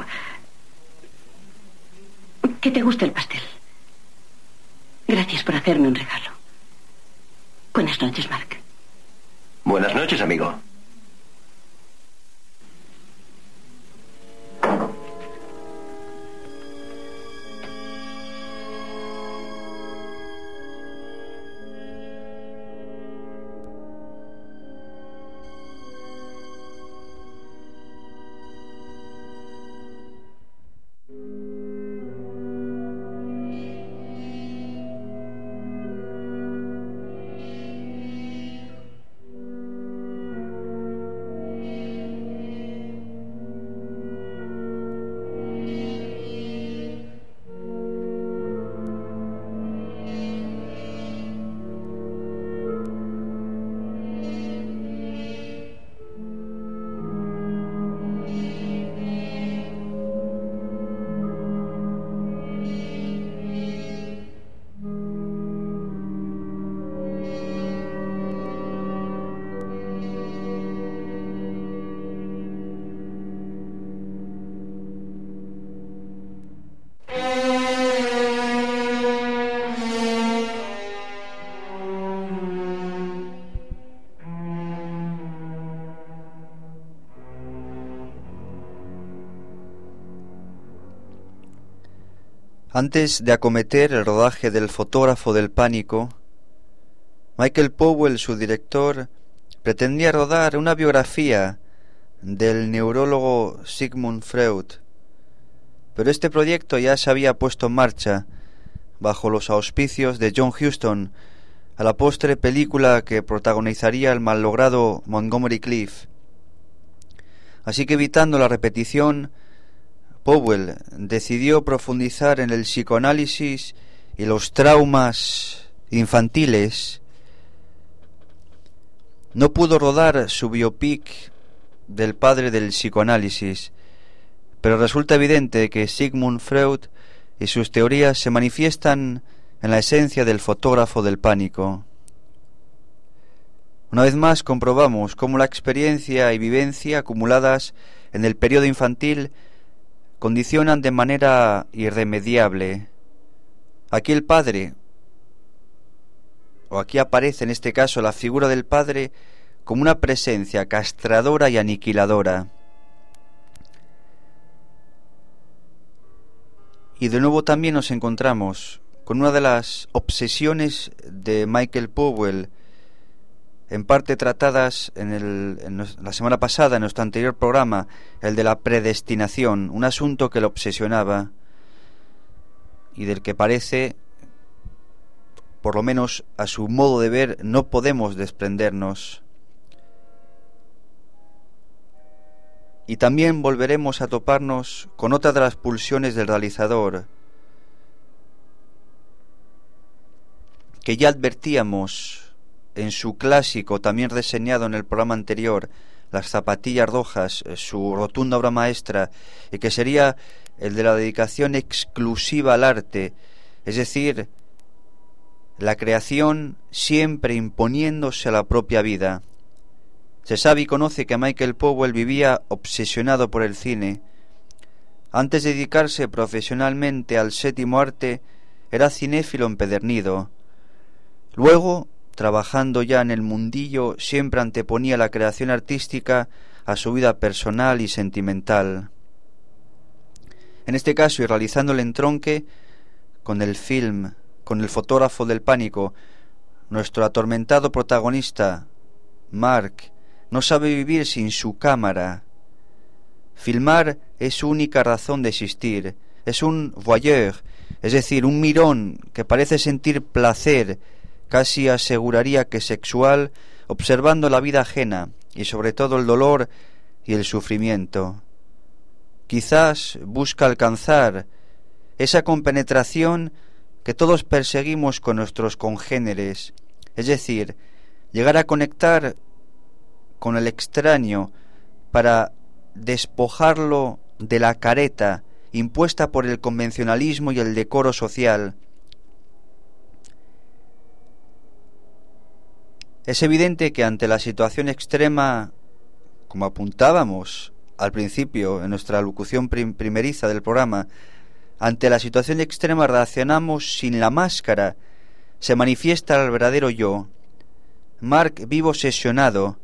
que te guste el pastel. Gracias por hacerme un regalo. Buenas noches, Mark. Buenas noches, amigo. Antes de acometer el rodaje del Fotógrafo del Pánico, Michael Powell, su director, pretendía rodar una biografía del neurólogo Sigmund Freud, pero este proyecto ya se había puesto en marcha bajo los auspicios de John Huston, a la postre película que protagonizaría el mallogrado Montgomery Clift. Así que, evitando la repetición, Powell decidió profundizar en el psicoanálisis y los traumas infantiles. No pudo rodar su biopic del padre del psicoanálisis, pero resulta evidente que Sigmund Freud y sus teorías se manifiestan en la esencia del Fotógrafo del Pánico. Una vez más comprobamos cómo la experiencia y vivencia acumuladas en el periodo infantil condicionan de manera irremediable. Aquí el padre, o aquí aparece en este caso la figura del padre como una presencia castradora y aniquiladora. Y de nuevo también nos encontramos con una de las obsesiones de Michael Powell, en parte tratadas en, el, en la semana pasada, en nuestro anterior programa, el de la predestinación, un asunto que lo obsesionaba y del que parece, por lo menos a su modo de ver, no podemos desprendernos. Y también volveremos a toparnos con otra de las pulsiones del realizador, que ya advertíamos en su clásico, también reseñado en el programa anterior, Las zapatillas rojas, su rotunda obra maestra, y que sería el de la dedicación exclusiva al arte, es decir, la creación siempre imponiéndose a la propia vida. Se sabe y conoce que Michael Powell vivía obsesionado por el cine. Antes de dedicarse profesionalmente al séptimo arte, era cinéfilo empedernido. Luego, trabajando ya en el mundillo, siempre anteponía la creación artística a su vida personal y sentimental. En este caso, y realizando el entronque con el film, con el Fotógrafo del Pánico, nuestro atormentado protagonista, Mark, no sabe vivir sin su cámara. Filmar es su única razón de existir. Es un voyeur, es decir, un mirón que parece sentir placer, casi aseguraría que sexual, observando la vida ajena y sobre todo el dolor y el sufrimiento. Quizás busca alcanzar esa compenetración que todos perseguimos con nuestros congéneres, es decir, llegar a conectar con el extraño para despojarlo de la careta impuesta por el convencionalismo y el decoro social. Es evidente que ante la situación extrema, como apuntábamos al principio en nuestra locución prim- primeriza del programa, ante la situación extrema reaccionamos sin la máscara, se manifiesta el verdadero yo. Mark vive obsesionado.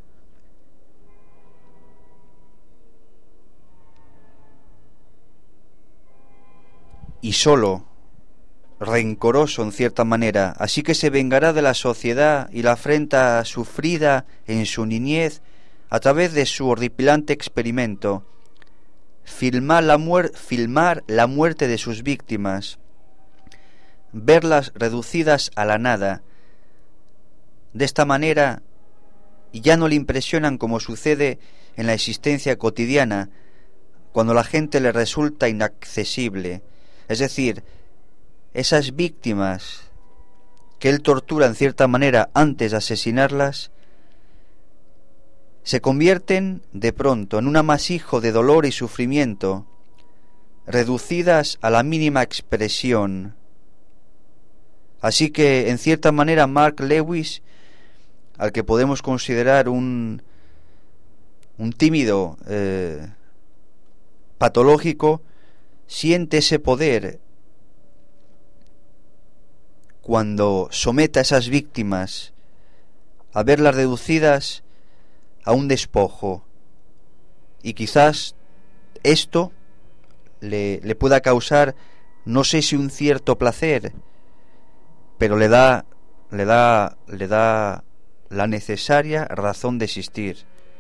Y solo, rencoroso en cierta manera, así que se vengará de la sociedad y la afrenta sufrida en su niñez a través de su horripilante experimento, filmar la, muer- filmar la muerte de sus víctimas, verlas reducidas a la nada. De esta manera ya no le impresionan como sucede en la existencia cotidiana, cuando la gente le resulta inaccesible. Es decir, esas víctimas que él tortura en cierta manera antes de asesinarlas, se convierten de pronto en un amasijo de dolor y sufrimiento, reducidas a la mínima expresión. Así que, en cierta manera, Mark Lewis, al que podemos considerar un, un tímido eh, patológico, siente ese poder cuando somete a esas víctimas a verlas reducidas a un despojo, y quizás esto le, le pueda causar no sé si un cierto placer, pero le da, le da, le da la necesaria razón de existir.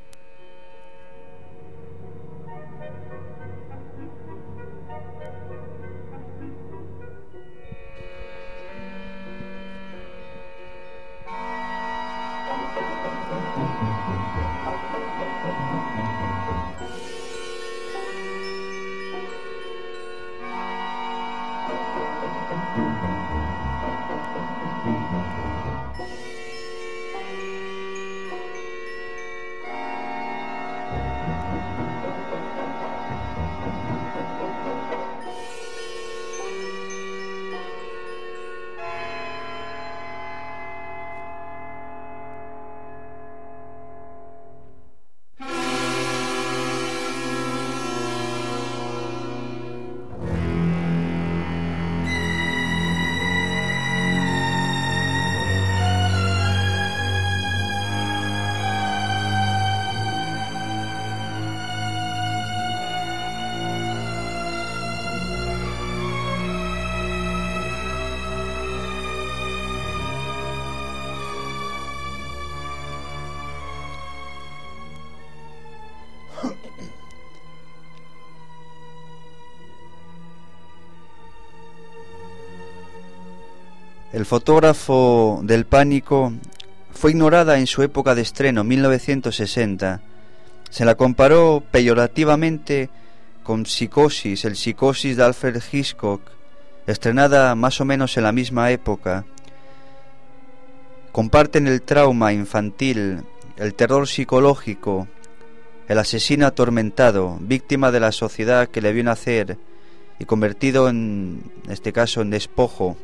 El fotógrafo del pánico fue ignorada en su época de estreno, mil novecientos sesenta. Se la comparó peyorativamente con Psicosis, el Psicosis de Alfred Hitchcock, estrenada más o menos en la misma época. Comparten el trauma infantil, el terror psicológico, el asesino atormentado, víctima de la sociedad que le vio nacer y convertido en, en este caso, en despojo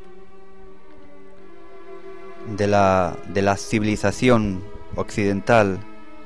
de la, de la civilización occidental.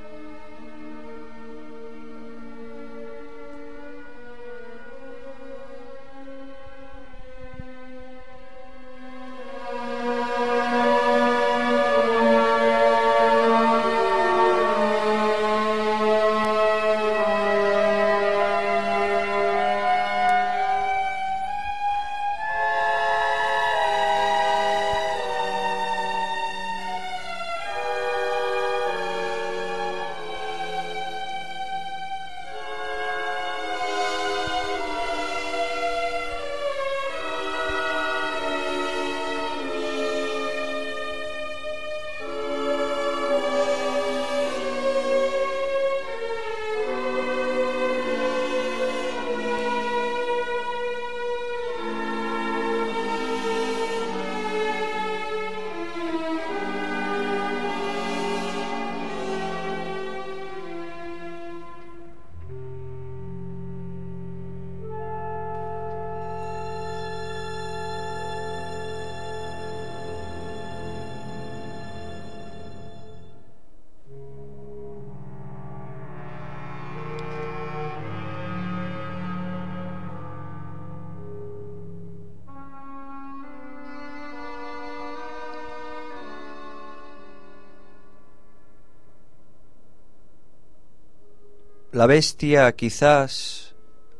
La bestia quizás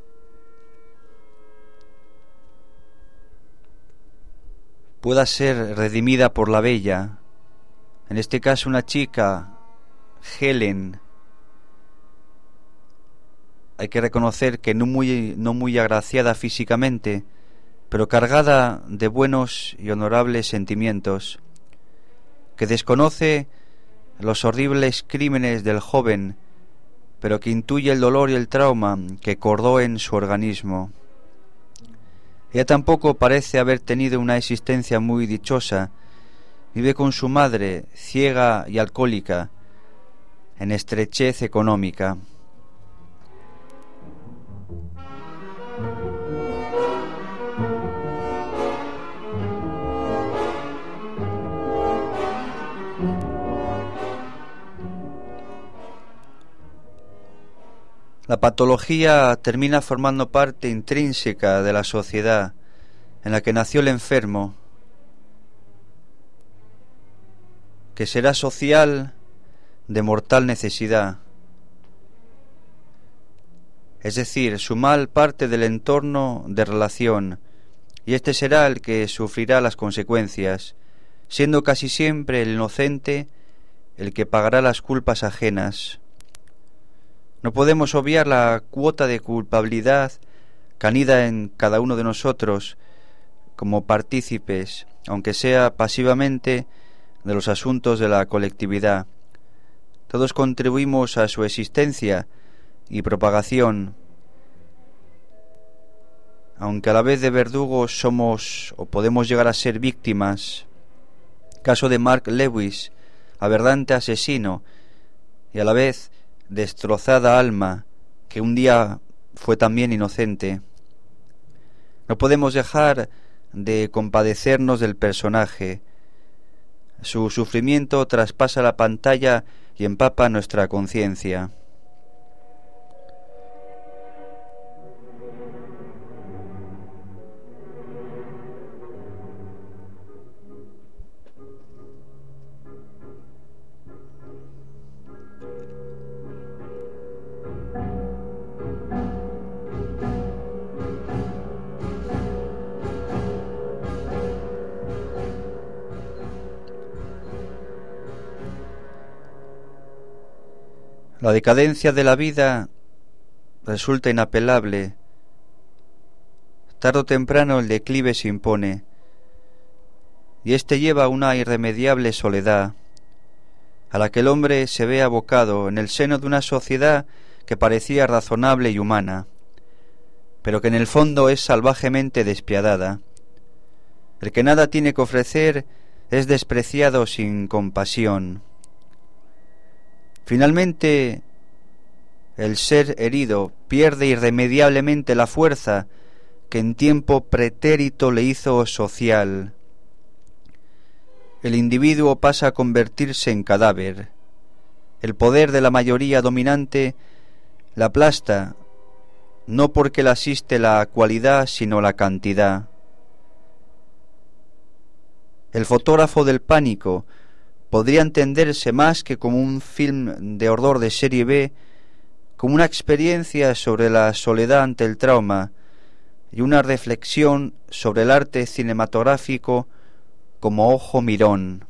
pueda ser redimida por la bella, en este caso una chica, Helen. Hay que reconocer que no muy, no muy agraciada físicamente, pero cargada de buenos y honorables sentimientos, que desconoce los horribles crímenes del joven, pero que intuye el dolor y el trauma que corroe en su organismo. Ella tampoco parece haber tenido una existencia muy dichosa. Vive con su madre, ciega y alcohólica, en estrechez económica. La patología termina formando parte intrínseca de la sociedad en la que nació el enfermo, que será social de mortal necesidad. Es decir, su mal parte del entorno de relación y este será el que sufrirá las consecuencias, siendo casi siempre el inocente el que pagará las culpas ajenas. No podemos obviar la cuota de culpabilidad canida en cada uno de nosotros como partícipes, aunque sea pasivamente, de los asuntos de la colectividad. Todos contribuimos a su existencia y propagación, aunque a la vez de verdugos somos o podemos llegar a ser víctimas. Caso de Mark Lewis, aberrante asesino y a la vez destrozada alma, que un día fue también inocente. No podemos dejar de compadecernos del personaje. Su sufrimiento traspasa la pantalla y empapa nuestra conciencia. La decadencia de la vida resulta inapelable. Tarde o temprano el declive se impone, y éste lleva a una irremediable soledad, a la que el hombre se ve abocado en el seno de una sociedad que parecía razonable y humana, pero que en el fondo es salvajemente despiadada. El que nada tiene que ofrecer es despreciado sin compasión. Finalmente, el ser herido pierde irremediablemente la fuerza que en tiempo pretérito le hizo social. El individuo pasa a convertirse en cadáver. El poder de la mayoría dominante la aplasta, no porque le asiste la cualidad, sino la cantidad. El fotógrafo del pánico podría entenderse más que como un film de horror de serie B, como una experiencia sobre la soledad ante el trauma y una reflexión sobre el arte cinematográfico como ojo mirón.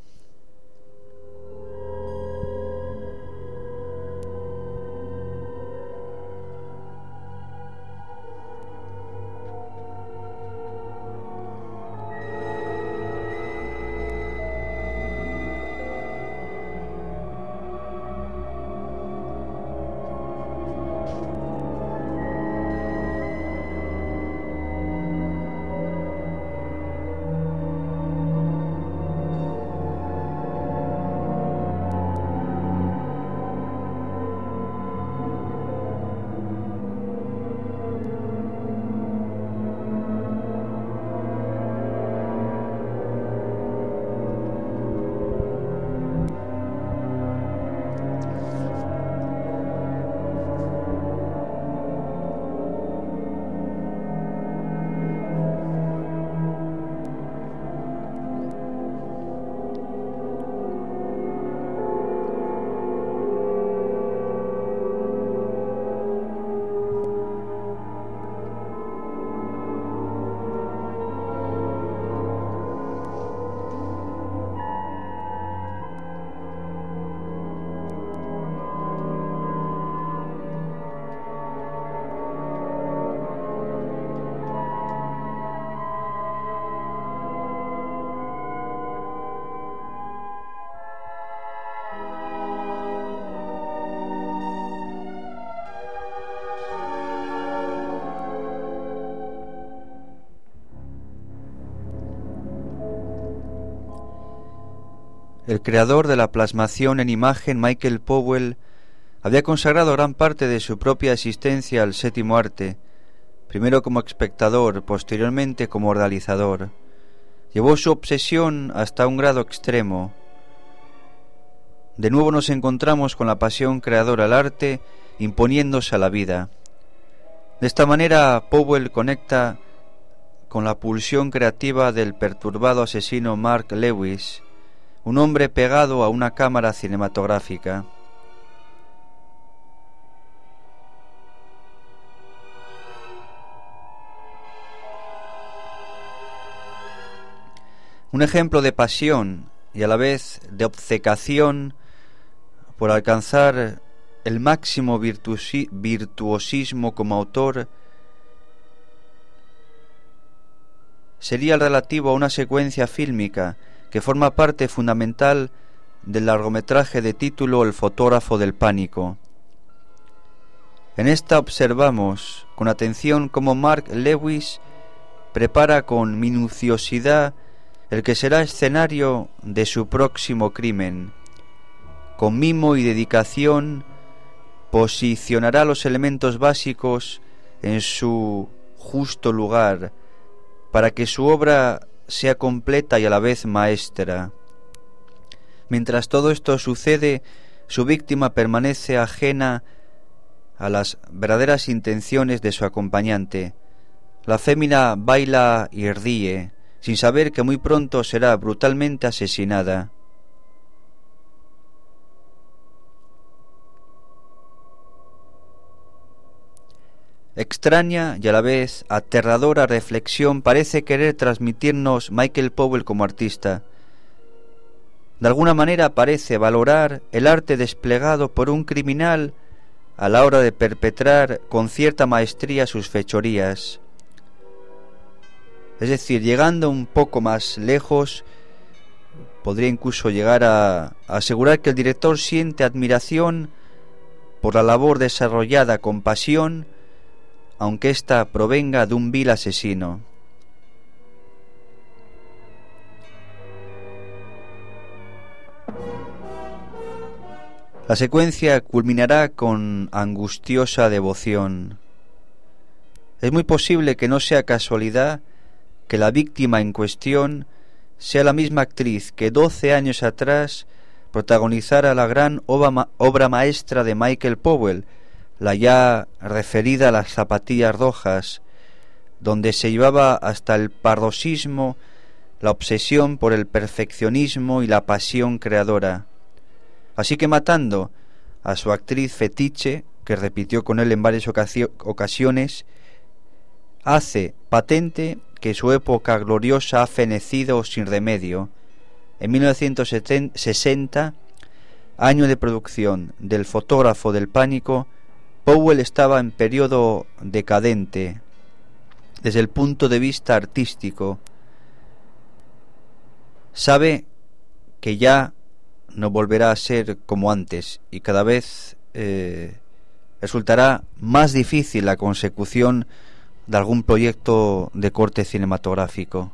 El creador de la plasmación en imagen, Michael Powell, había consagrado gran parte de su propia existencia al séptimo arte, primero como espectador, posteriormente como realizador. Llevó su obsesión hasta un grado extremo. De nuevo nos encontramos con la pasión creadora al arte imponiéndose a la vida. De esta manera, Powell conecta con la pulsión creativa del perturbado asesino Mark Lewis, un hombre pegado a una cámara cinematográfica. Un ejemplo de pasión y a la vez de obcecación por alcanzar el máximo virtuosi- virtuosismo como autor sería el relativo a una secuencia fílmica que forma parte fundamental del largometraje de título El fotógrafo del pánico. En esta observamos con atención cómo Mark Lewis prepara con minuciosidad el que será escenario de su próximo crimen. Con mimo y dedicación posicionará los elementos básicos en su justo lugar para que su obra sea completa y a la vez maestra. Mientras todo esto sucede, su víctima permanece ajena a las verdaderas intenciones de su acompañante. La fémina baila y ríe, sin saber que muy pronto será brutalmente asesinada. Extraña y a la vez aterradora reflexión parece querer transmitirnos Michael Powell como artista. De alguna manera parece valorar el arte desplegado por un criminal a la hora de perpetrar con cierta maestría sus fechorías. Es decir, llegando un poco más lejos, podría incluso llegar a, a asegurar que el director siente admiración por la labor desarrollada con pasión, aunque ésta provenga de un vil asesino. La secuencia culminará con angustiosa devoción. Es muy posible que no sea casualidad que la víctima en cuestión sea la misma actriz que doce años atrás protagonizara la gran obra, ma- obra maestra de Michael Powell, la ya referida Las zapatillas rojas, donde se llevaba hasta el paroxismo la obsesión por el perfeccionismo y la pasión creadora. Así que matando a su actriz fetiche, que repitió con él en varias ocasio- ocasiones, hace patente que su época gloriosa ha fenecido sin remedio. En mil novecientos sesenta, año de producción del Fotógrafo del pánico, Powell estaba en periodo decadente desde el punto de vista artístico. Sabe que ya no volverá a ser como antes y cada vez eh, resultará más difícil la consecución de algún proyecto de corte cinematográfico.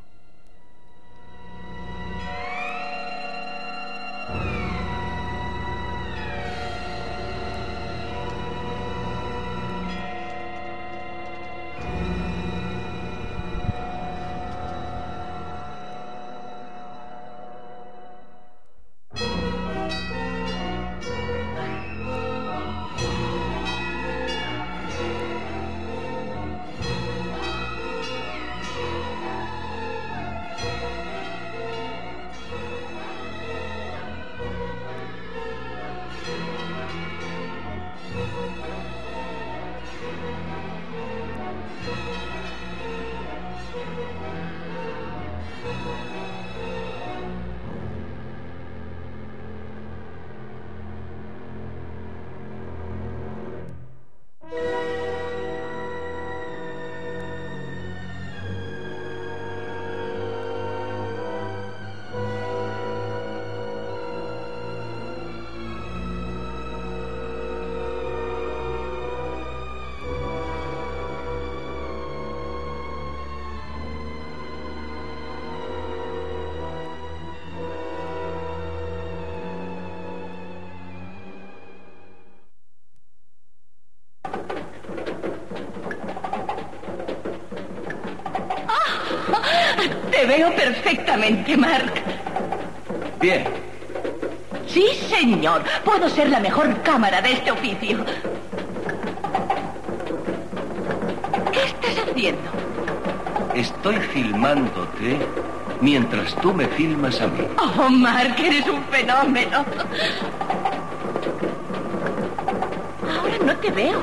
Te veo perfectamente, Mark. Bien. Sí, señor. Puedo ser la mejor cámara de este oficio. ¿Qué estás haciendo? Estoy filmándote mientras tú me filmas a mí. Oh, Mark, eres un fenómeno. Ahora no te veo.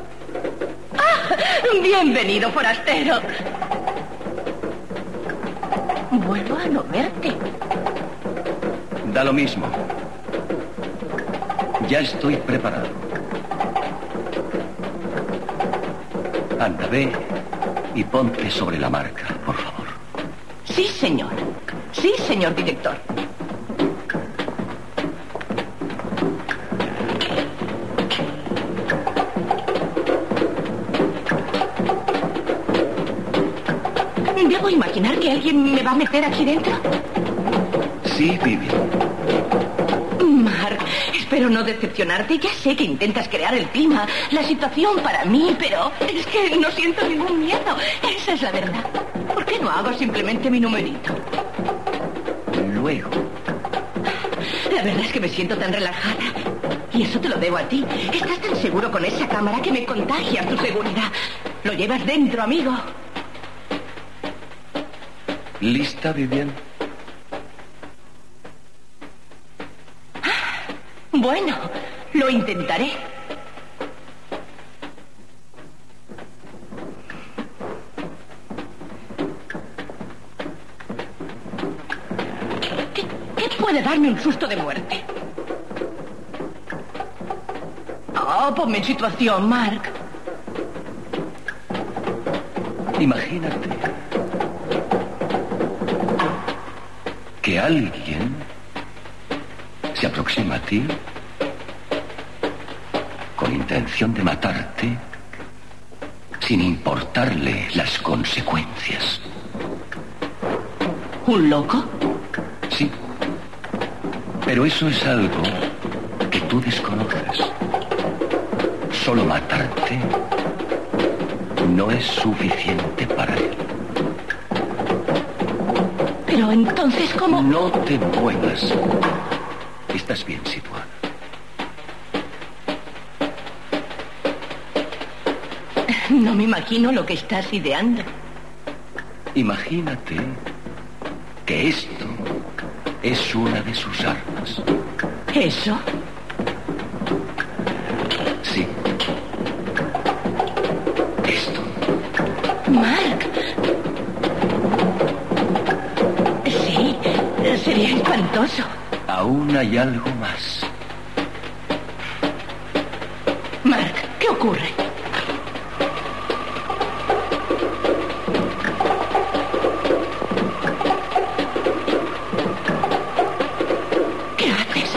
¡Ah! Bienvenido, forastero. Vuelvo a no verte. Da lo mismo. Ya estoy preparado. Anda, ve y ponte sobre la marca, por favor. Sí, señor. Sí, señor director. ¿Debo imaginar que alguien me va a meter aquí dentro? Sí, Vivian. Mark, espero no decepcionarte. Ya sé que intentas crear el clima, la situación para mí, pero es que no siento ningún miedo. Esa es la verdad. ¿Por qué no hago simplemente mi numerito? Luego. La verdad es que me siento tan relajada. Y eso te lo debo a ti. Estás tan seguro con esa cámara que me contagias tu seguridad. Lo llevas dentro, amigo. ¿Lista, Vivian? Bueno, lo intentaré. ¿Qué, qué puede darme un susto de muerte? Oh, ponme en situación, Mark. Imagínate que alguien se aproxima a ti con intención de matarte sin importarle las consecuencias. ¿Un loco? Sí, pero eso es algo que tú desconoces. Solo matarte no es suficiente para él. Pero entonces, ¿cómo? No te muevas. Estás bien situada. No me imagino lo que estás ideando. Imagínate que esto es una de sus armas. ¿Eso? Sí. Esto. Mark. Sí, sería espantoso. Aún hay algo más. Mark, ¿qué ocurre? ¿Qué haces?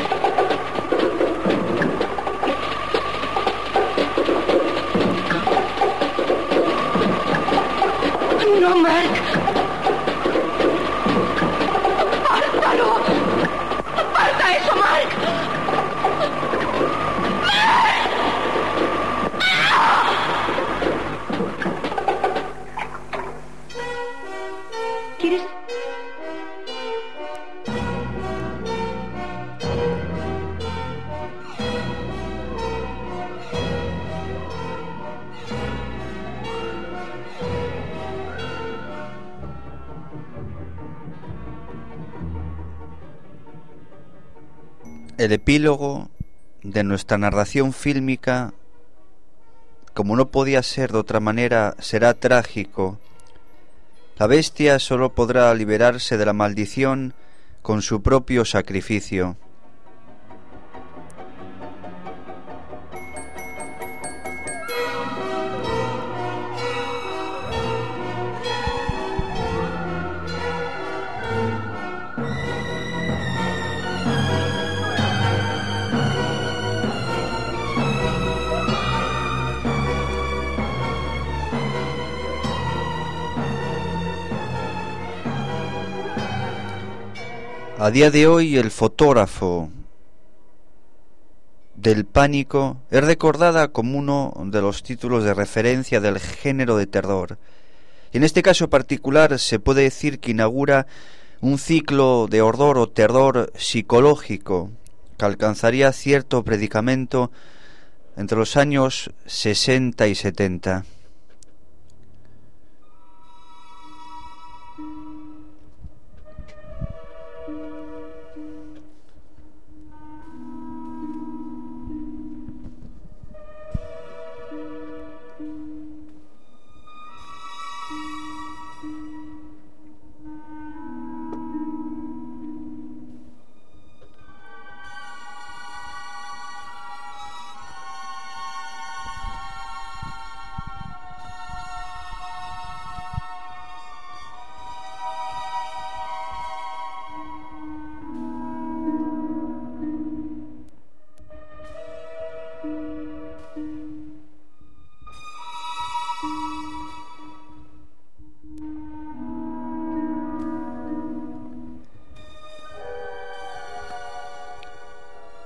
No, Mark. ¡Apártalo! ¡Aparta eso, Mark! ¿Quieres? El epílogo de nuestra narración fílmica, como no podía ser de otra manera, será trágico. La bestia solo podrá liberarse de la maldición con su propio sacrificio. A día de hoy, el fotógrafo del pánico es recordada como uno de los títulos de referencia del género de terror. Y en este caso particular se puede decir que inaugura un ciclo de horror o terror psicológico que alcanzaría cierto predicamento entre los años sesenta y setenta.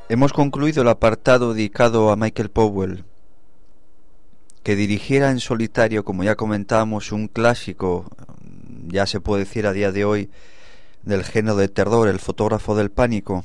Hemos concluido el apartado dedicado a Michael Powell, que dirigiera en solitario, como ya comentábamos, un clásico, ya se puede decir a día de hoy, del género de terror, El fotógrafo del pánico.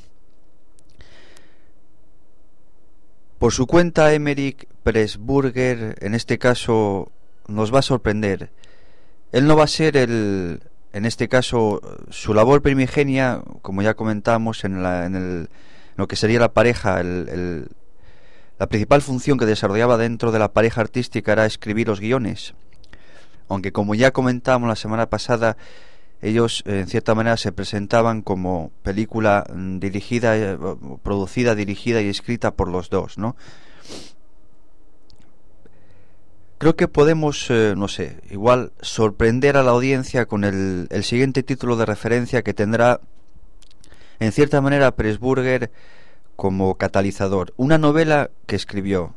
Por su cuenta, Emeric Pressburger, en este caso, nos va a sorprender. Él no va a ser el, en este caso, su labor primigenia, como ya comentamos, en, la, en, el, en lo que sería la pareja, el, el, la principal función que desarrollaba dentro de la pareja artística era escribir los guiones. Aunque, como ya comentamos la semana pasada, ellos en cierta manera se presentaban como película dirigida, eh, producida, dirigida y escrita por los dos, ¿no? Creo que podemos, eh, no sé, igual sorprender a la audiencia con el, el siguiente título de referencia que tendrá, en cierta manera, Pressburger como catalizador. Una novela que escribió.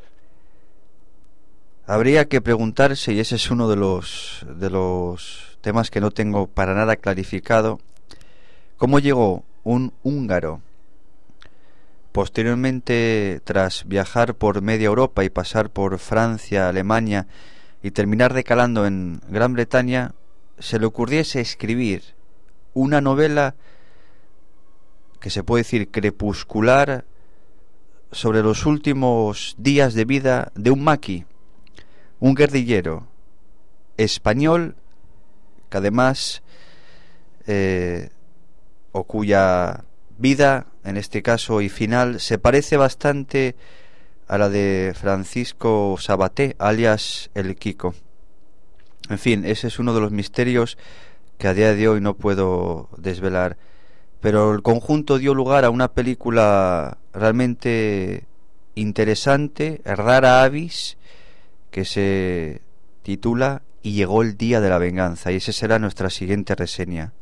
Habría que preguntarse, y ese es uno de los de los temas que no tengo para nada clarificado, cómo llegó un húngaro, posteriormente, tras viajar por media Europa y pasar por Francia, Alemania y terminar recalando en Gran Bretaña, se le ocurriese escribir una novela que se puede decir crepuscular sobre los últimos días de vida de un maqui, un guerrillero español que además eh, o cuya vida, en este caso y final, se parece bastante a la de Francisco Sabaté, alias El Kiko. En fin, ese es uno de los misterios que a día de hoy no puedo desvelar, pero el conjunto dio lugar a una película realmente interesante, rara avis, que se titula Y llegó el día de la venganza, y esa será nuestra siguiente reseña.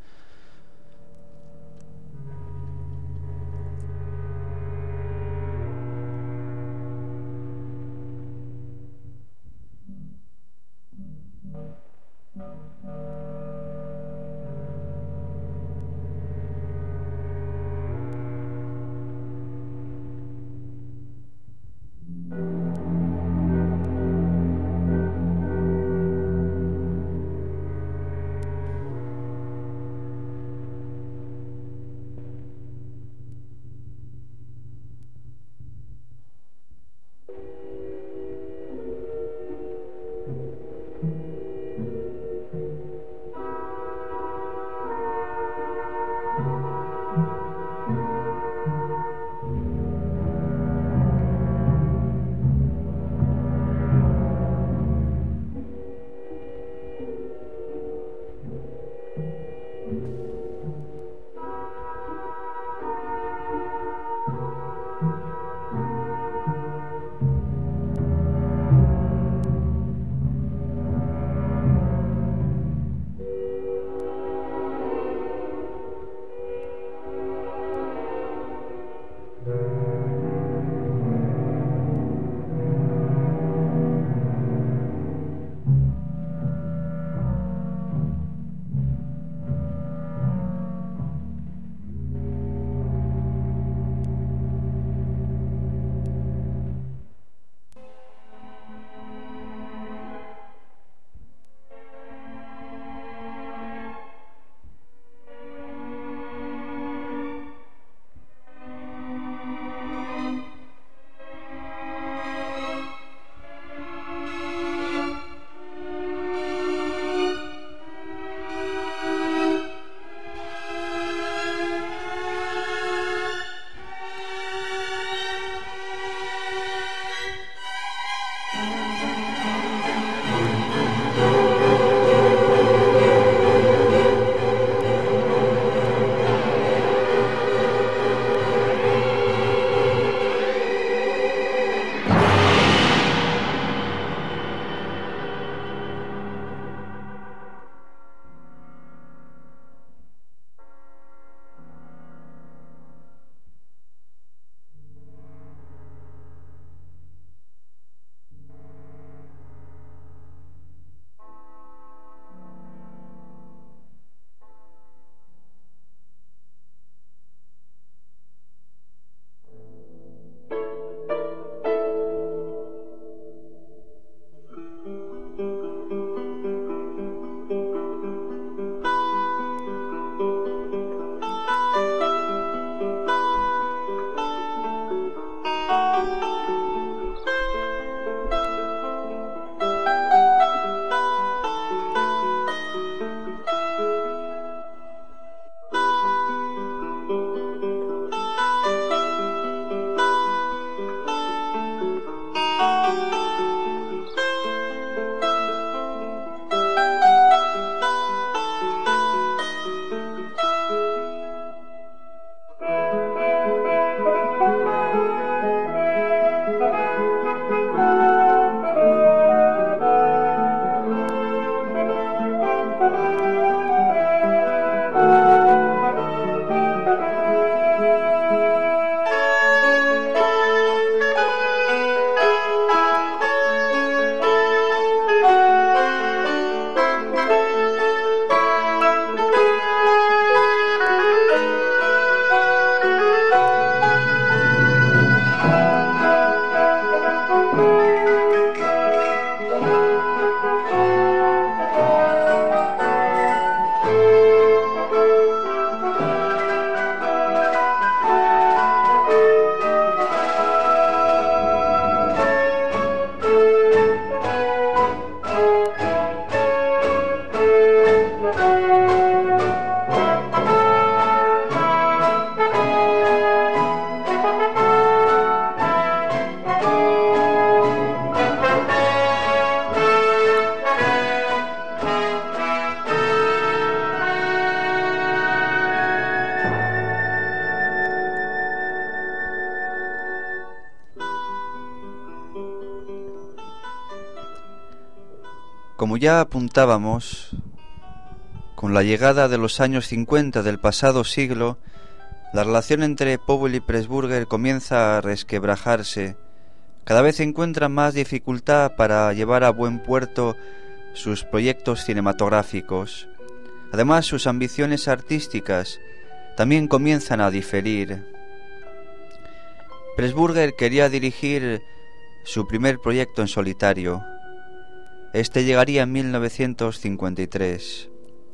Como ya apuntábamos, con la llegada de los años cincuenta del pasado siglo, la relación entre Powell y Pressburger comienza a resquebrajarse. Cada vez encuentran más dificultad para llevar a buen puerto sus proyectos cinematográficos. Además, sus ambiciones artísticas también comienzan a diferir. Pressburger quería dirigir su primer proyecto en solitario. Este llegaría en mil novecientos cincuenta y tres.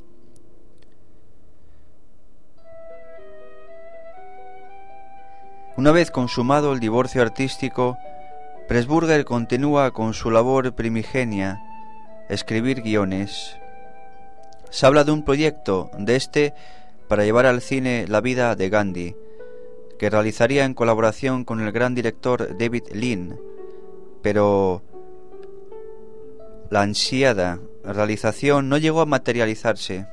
Una vez consumado el divorcio artístico, Pressburger continúa con su labor primigenia, escribir guiones. Se habla de un proyecto de este para llevar al cine La vida de Gandhi, que realizaría en colaboración con el gran director David Lean, pero la ansiada realización no llegó a materializarse.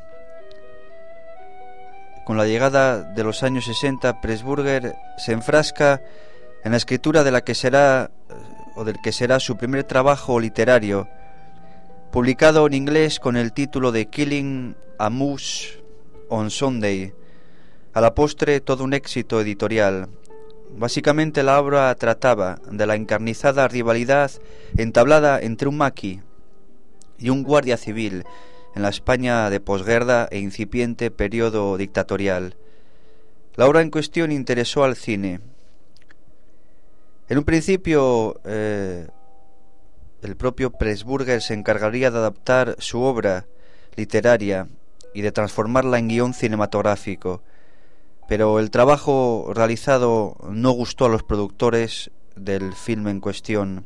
Con la llegada de los años sesenta, Pressburger se enfrasca en la escritura de la que será o del que será su primer trabajo literario, publicado en inglés con el título de Killing a Moose on Sunday. A la postre, todo un éxito editorial. Básicamente, la obra trataba de la encarnizada rivalidad entablada entre un maqui y un guardia civil en la España de posguerra e incipiente periodo dictatorial. La obra en cuestión interesó al cine. En un principio, eh, el propio Pressburger se encargaría de adaptar su obra literaria y de transformarla en guión cinematográfico, pero el trabajo realizado no gustó a los productores del filme en cuestión.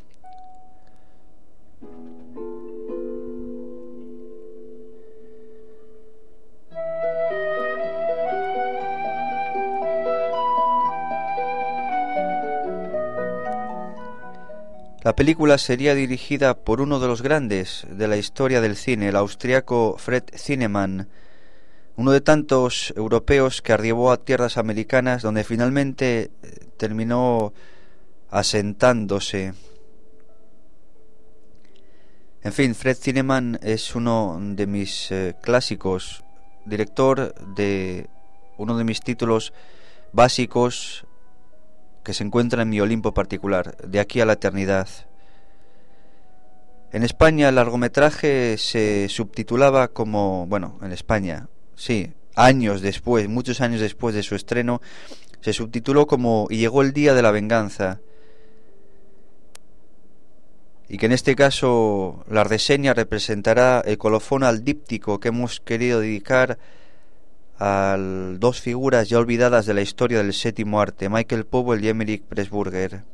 La película sería dirigida por uno de los grandes de la historia del cine, el austriaco Fred Zinnemann, uno de tantos europeos que arribó a tierras americanas donde finalmente terminó asentándose. En fin, Fred Zinnemann es uno de mis eh, clásicos, director de uno de mis títulos básicos que se encuentra en mi Olimpo particular, De aquí a la eternidad. En España el largometraje se subtitulaba como, bueno, en España, sí, años después, muchos años después de su estreno, se subtituló como Y llegó el día de la venganza. Y que en este caso la reseña representará el colofón al díptico que hemos querido dedicar a dos figuras ya olvidadas de la historia del séptimo arte, Michael Powell y Emmerich Pressburger.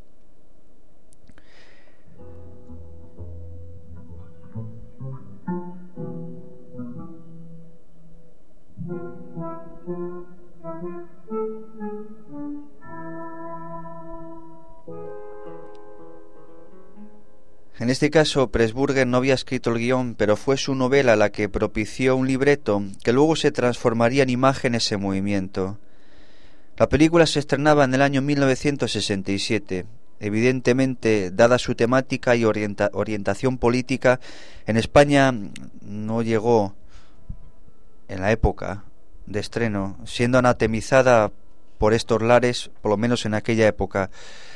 En este caso, Pressburger no había escrito el guión, pero fue su novela la que propició un libreto que luego se transformaría en imágenes en movimiento. La película se estrenaba en el año mil novecientos sesenta y siete. Evidentemente, dada su temática y orienta- orientación política, en España no llegó en la época de estreno, siendo anatemizada por estos lares, por lo menos en aquella época.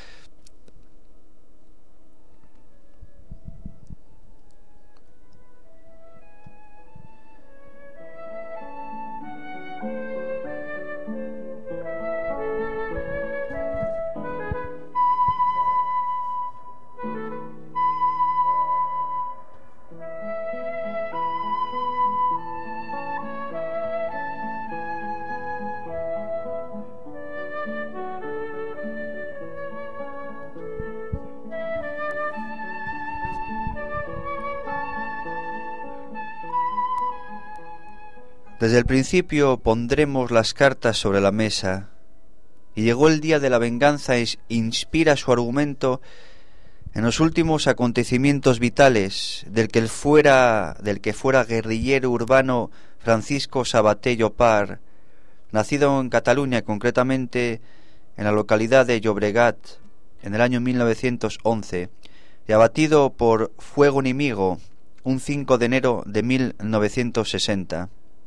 Desde el principio pondremos las cartas sobre la mesa, y llegó el día de la venganza e inspira su argumento en los últimos acontecimientos vitales del que fuera, del que fuera guerrillero urbano Francisco Sabaté Llopart, nacido en Cataluña, concretamente en la localidad de Llobregat, en el año mil novecientos once, y abatido por fuego enemigo un cinco de enero de mil novecientos sesenta.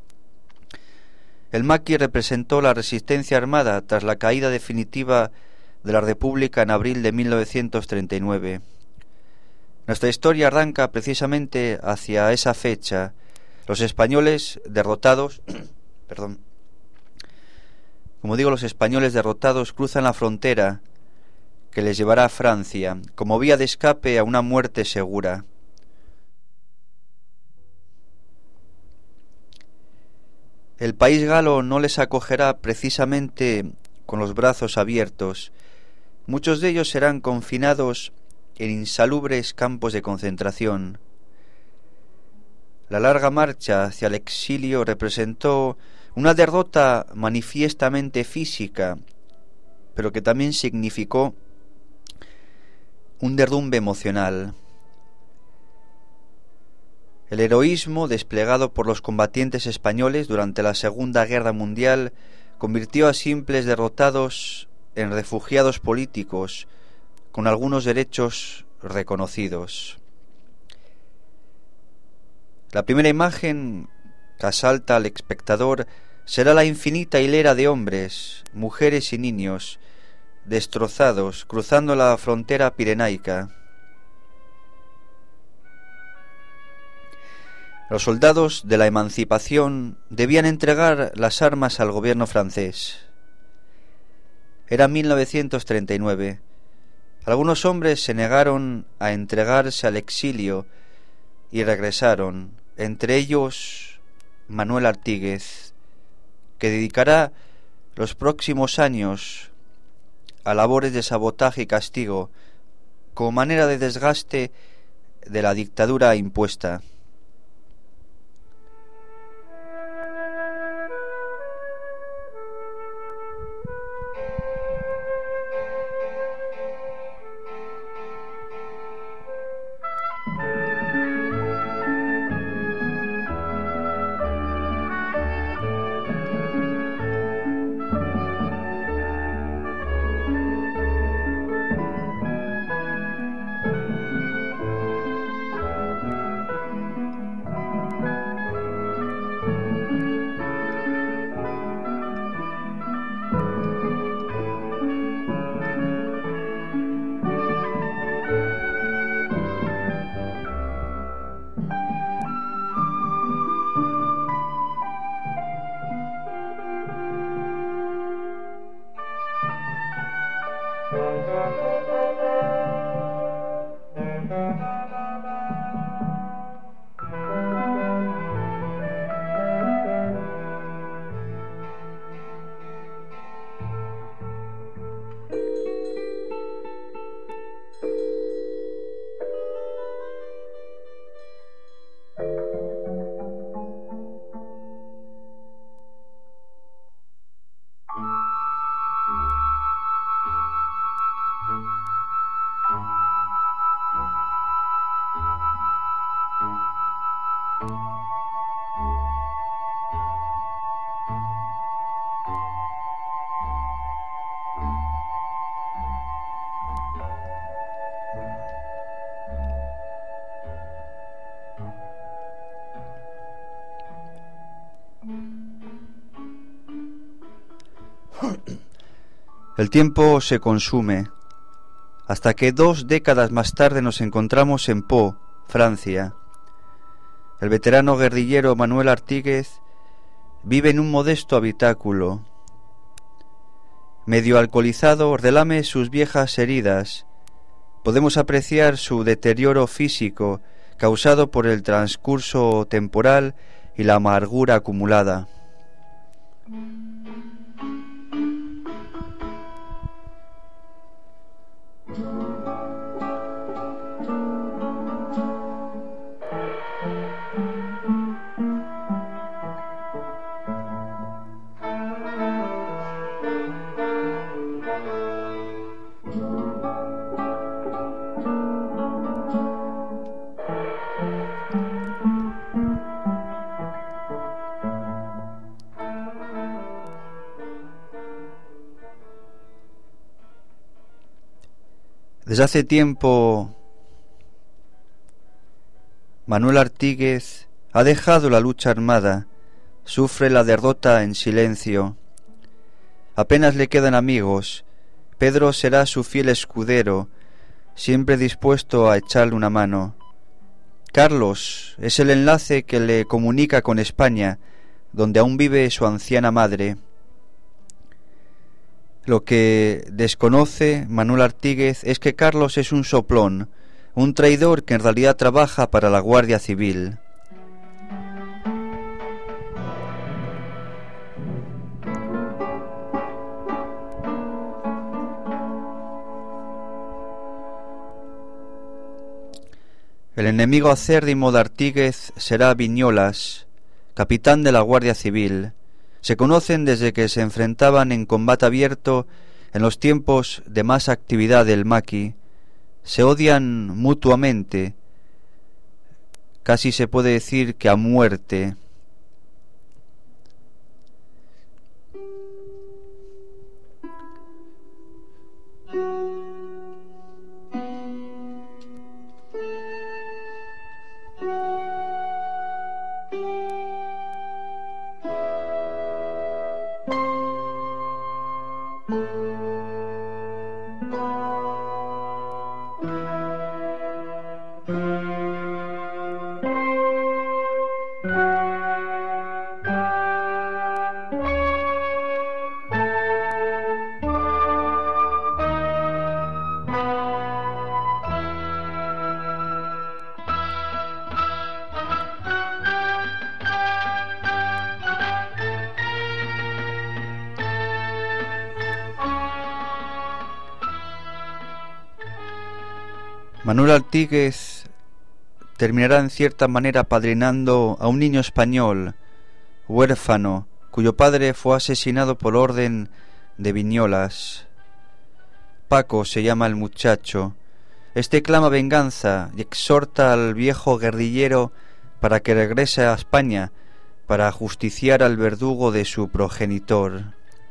El maquis representó la resistencia armada tras la caída definitiva de la República en abril de mil novecientos treinta y nueve. Nuestra historia arranca precisamente hacia esa fecha. Los españoles derrotados, perdón, como digo, los españoles derrotados cruzan la frontera que les llevará a Francia, como vía de escape a una muerte segura. El país galo no les acogerá precisamente con los brazos abiertos. Muchos de ellos serán confinados en insalubres campos de concentración. La larga marcha hacia el exilio representó una derrota manifiestamente física, pero que también significó un derrumbe emocional. El heroísmo desplegado por los combatientes españoles durante la Segunda Guerra Mundial convirtió a simples derrotados en refugiados políticos con algunos derechos reconocidos. La primera imagen que asalta al espectador será la infinita hilera de hombres, mujeres y niños destrozados cruzando la frontera pirenaica. Los soldados de la emancipación debían entregar las armas al gobierno francés. Era mil novecientos treinta y nueve. Algunos hombres se negaron a entregarse al exilio y regresaron, entre ellos Manuel Artíguez, que dedicará los próximos años a labores de sabotaje y castigo como manera de desgaste de la dictadura impuesta. El tiempo se consume, hasta que dos décadas más tarde nos encontramos en Pau, Francia. El veterano guerrillero Manuel Artíguez vive en un modesto habitáculo. Medio alcoholizado, relame sus viejas heridas. Podemos apreciar su deterioro físico causado por el transcurso temporal y la amargura acumulada. Desde hace tiempo Manuel Artíguez ha dejado la lucha armada, sufre la derrota en silencio. Apenas le quedan amigos. Pedro será su fiel escudero, siempre dispuesto a echarle una mano. Carlos es el enlace que le comunica con España, donde aún vive su anciana madre. Lo que desconoce Manuel Artíguez es que Carlos es un soplón, un traidor que en realidad trabaja para la Guardia Civil. El enemigo acérrimo de Artíguez será Viñolas, capitán de la Guardia Civil. Se conocen desde que se enfrentaban en combate abierto en los tiempos de más actividad del Maqui. Se odian mutuamente, casi se puede decir que a muerte. Manuel Artíguez terminará en cierta manera apadrinando a un niño español, huérfano, cuyo padre fue asesinado por orden de Viñolas. Paco se llama el muchacho. Este clama venganza y exhorta al viejo guerrillero para que regrese a España para ajusticiar al verdugo de su progenitor.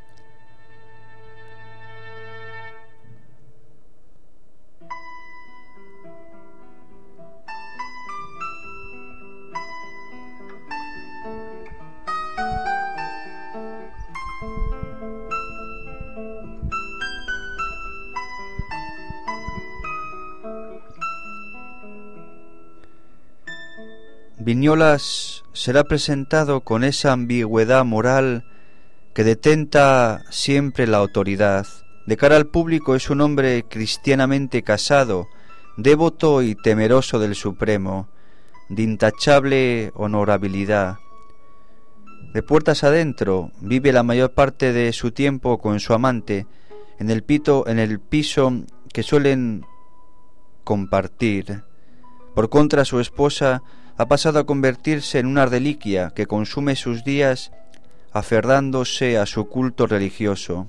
Viñolas será presentado con esa ambigüedad moral que detenta siempre la autoridad. De cara al público es un hombre cristianamente casado, devoto y temeroso del Supremo, de intachable honorabilidad. De puertas adentro vive la mayor parte de su tiempo con su amante, en el, pito, en el piso que suelen compartir. Por contra, su esposa ha pasado a convertirse en una reliquia que consume sus días aferrándose a su culto religioso.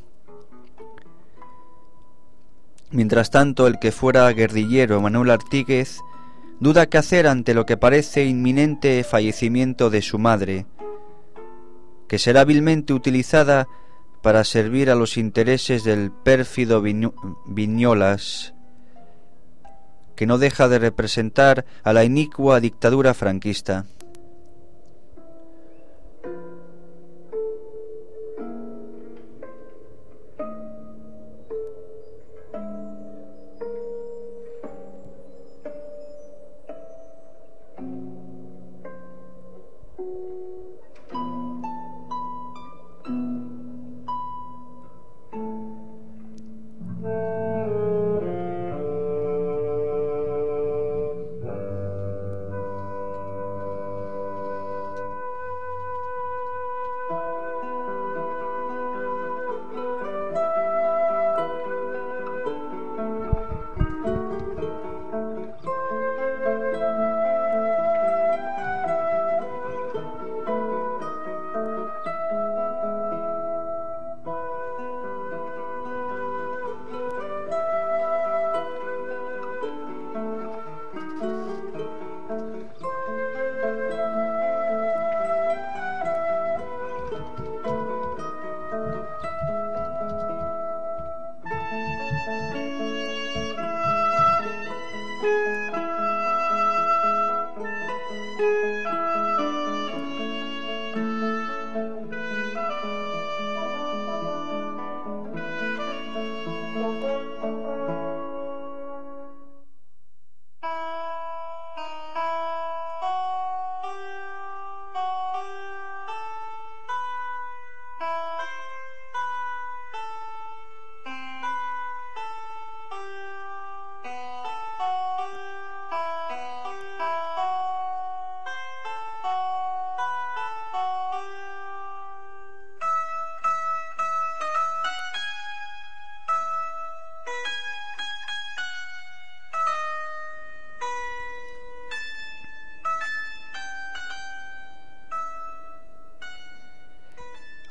Mientras tanto, el que fuera guerrillero, Manuel Artíguez, duda qué hacer ante lo que parece inminente fallecimiento de su madre, que será vilmente utilizada para servir a los intereses del pérfido Viñolas, que no deja de representar a la inicua dictadura franquista.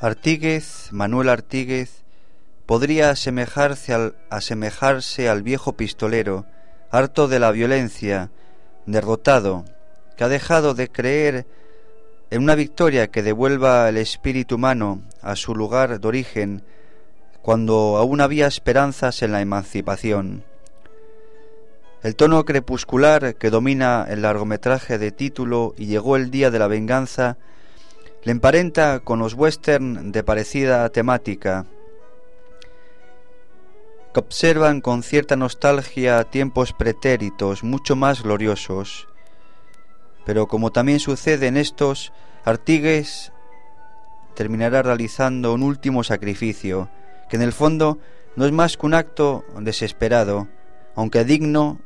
Artíguez, Manuel Artíguez, podría asemejarse al, asemejarse al viejo pistolero, harto de la violencia, derrotado, que ha dejado de creer en una victoria que devuelva el espíritu humano a su lugar de origen, cuando aún había esperanzas en la emancipación. El tono crepuscular que domina el largometraje de título Y llegó el día de la venganza le emparenta con los western de parecida temática, que observan con cierta nostalgia tiempos pretéritos mucho más gloriosos. Pero como también sucede en estos, Artíguez terminará realizando un último sacrificio, que en el fondo no es más que un acto desesperado, aunque digno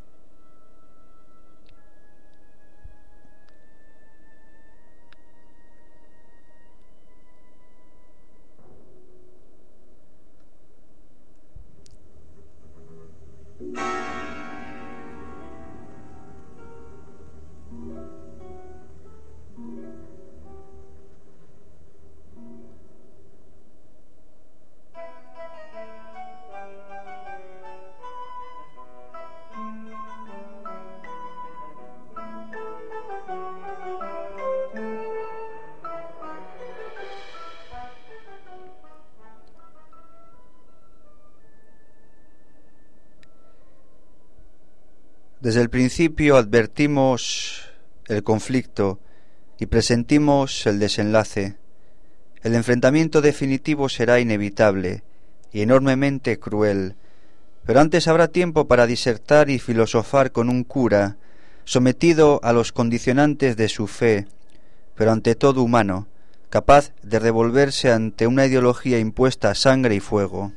Desde el principio advertimos el conflicto y presentimos el desenlace. El enfrentamiento definitivo será inevitable y enormemente cruel, pero antes habrá tiempo para disertar y filosofar con un cura, sometido a los condicionantes de su fe, pero ante todo humano, capaz de revolverse ante una ideología impuesta a sangre y fuego.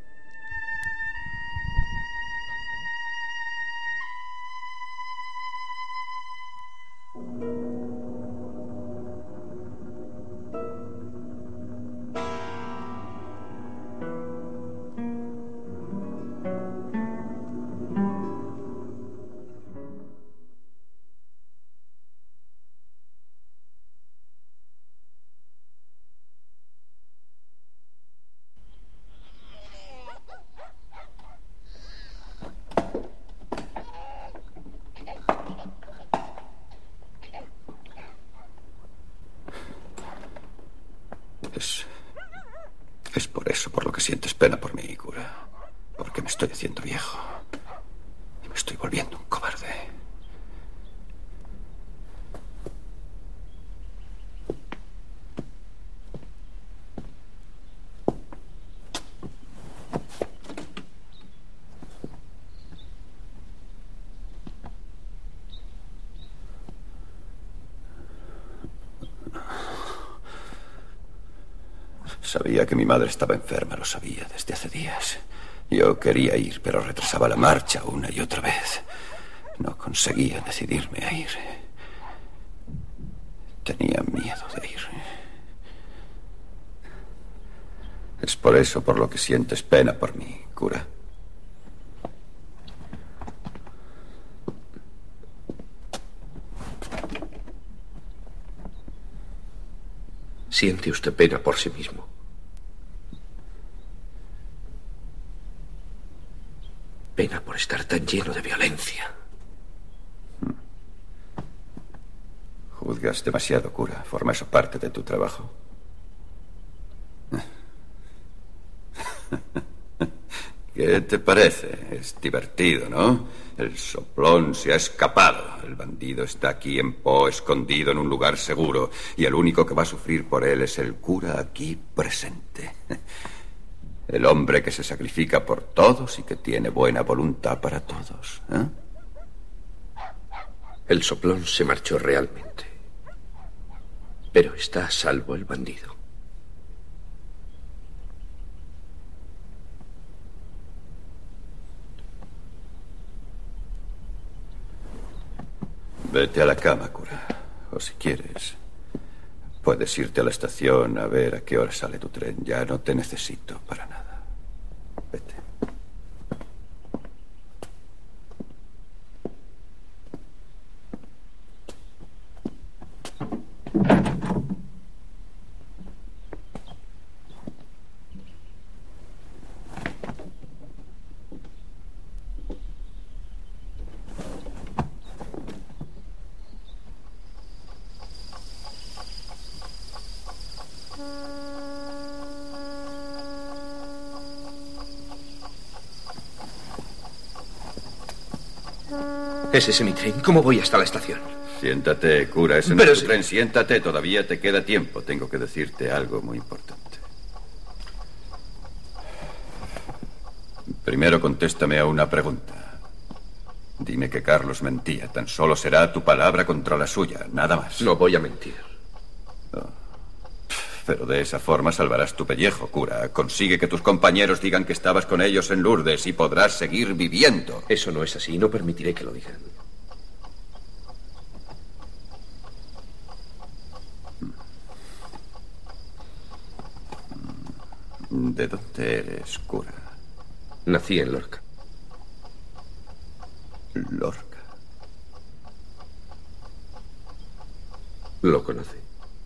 Es... es por eso por lo que sientes pena por mí, cura. Porque me estoy haciendo viejo. Y me estoy volviendo un cobarde. Sabía que mi madre estaba enferma, lo sabía desde hace días. Yo quería ir, pero retrasaba la marcha una y otra vez. No conseguía decidirme a ir. Tenía miedo de ir. Es por eso por lo que sientes pena por mí, cura. Siente usted pena por sí mismo. Pena por estar tan lleno de violencia. Juzgas demasiado, cura. ¿Forma eso parte de tu trabajo? ¿Qué te parece? Es divertido, ¿no? El soplón se ha escapado. El bandido está aquí en Po, escondido en un lugar seguro. Y el único que va a sufrir por él es el cura aquí presente. El hombre que se sacrifica por todos y que tiene buena voluntad para todos. ¿Eh? El soplón se marchó realmente. Pero está a salvo el bandido. Vete a la cama, cura. O si quieres, puedes irte a la estación a ver a qué hora sale tu tren. Ya no te necesito para nada. Vete. ¿Es ese mi tren? ¿Cómo voy hasta la estación? Siéntate, cura. Ese no Pero es tu si- tren. Siéntate. Todavía te queda tiempo. Tengo que decirte algo muy importante. Primero contéstame a una pregunta. Dime que Carlos mentía. Tan solo será tu palabra contra la suya. Nada más. No voy a mentir. Pero de esa forma salvarás tu pellejo, cura. Consigue que tus compañeros digan que estabas con ellos en Lourdes y podrás seguir viviendo. Eso no es así. No permitiré que lo digan. ¿De dónde eres, cura? Nací en Lorca. Lorca. ¿Lo conoce?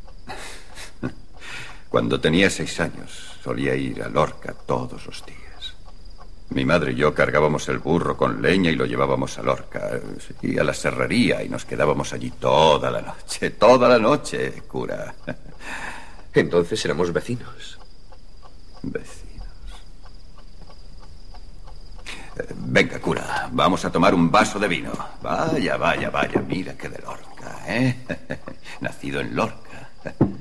Cuando tenía seis años, solía ir a Lorca todos los días. Mi madre y yo cargábamos el burro con leña y lo llevábamos a Lorca. Y a la serrería y nos quedábamos allí toda la noche. Toda la noche, cura. Entonces éramos vecinos. Vecinos. Eh, Venga, cura, vamos a tomar un vaso de vino. Vaya, vaya, vaya, mira que de Lorca, ¿eh? Nacido en Lorca.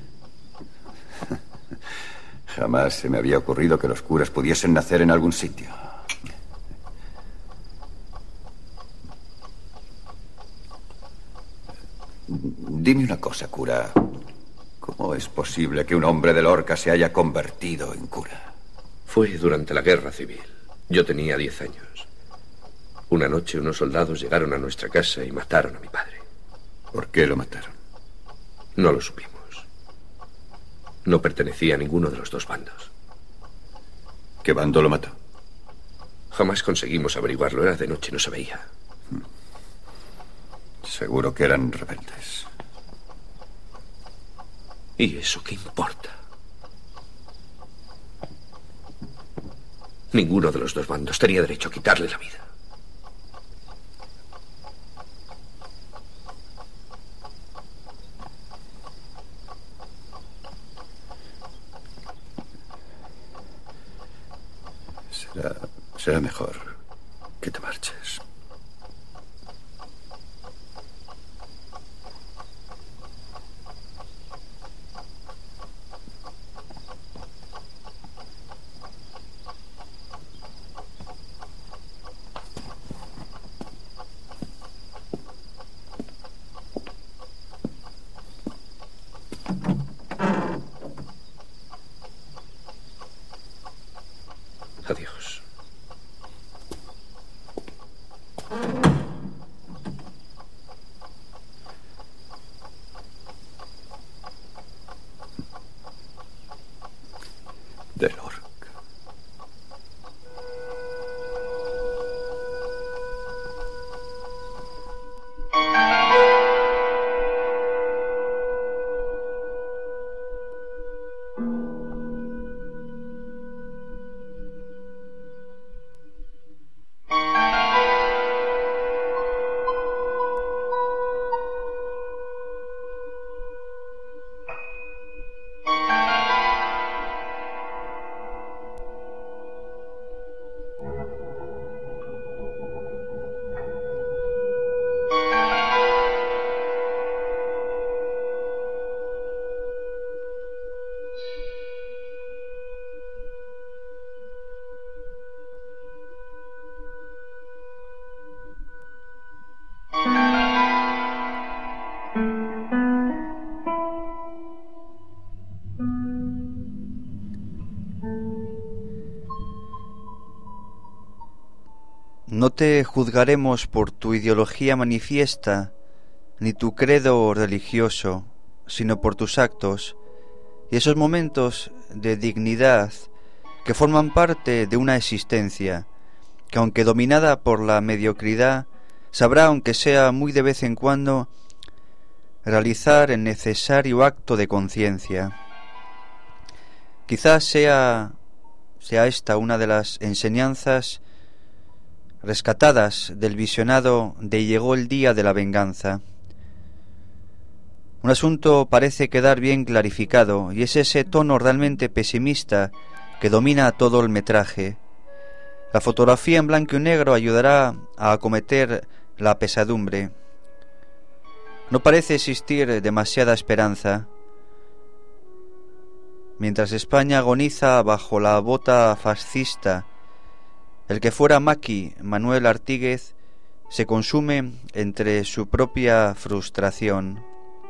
Jamás se me había ocurrido que los curas pudiesen nacer en algún sitio. Dime una cosa, cura. ¿Cómo es posible que un hombre de Lorca se haya convertido en cura? Fue durante la guerra civil. Yo tenía diez años. Una noche unos soldados llegaron a nuestra casa y mataron a mi padre. ¿Por qué lo mataron? No lo supimos. No pertenecía a ninguno de los dos bandos. ¿Qué bando lo mató? Jamás conseguimos averiguarlo. Era de noche, no se veía. Seguro que eran rebeldes. ¿Y eso qué importa? Ninguno de los dos bandos tenía derecho a quitarle la vida. Será, será mejor que te marches. Adiós. De Lorca. No te juzgaremos por tu ideología manifiesta, ni tu credo religioso, sino por tus actos y esos momentos de dignidad que forman parte de una existencia que, aunque dominada por la mediocridad, sabrá, aunque sea muy de vez en cuando, realizar el necesario acto de conciencia. Quizás sea, sea esta una de las enseñanzas rescatadas del visionado de Llegó el día de la venganza. Un asunto parece quedar bien clarificado, y es ese tono realmente pesimista que domina todo el metraje. La fotografía en blanco y negro ayudará a acometer la pesadumbre. No parece existir demasiada esperanza. Mientras España agoniza bajo la bota fascista, el que fuera Maqui, Manuel Artíguez, se consume entre su propia frustración.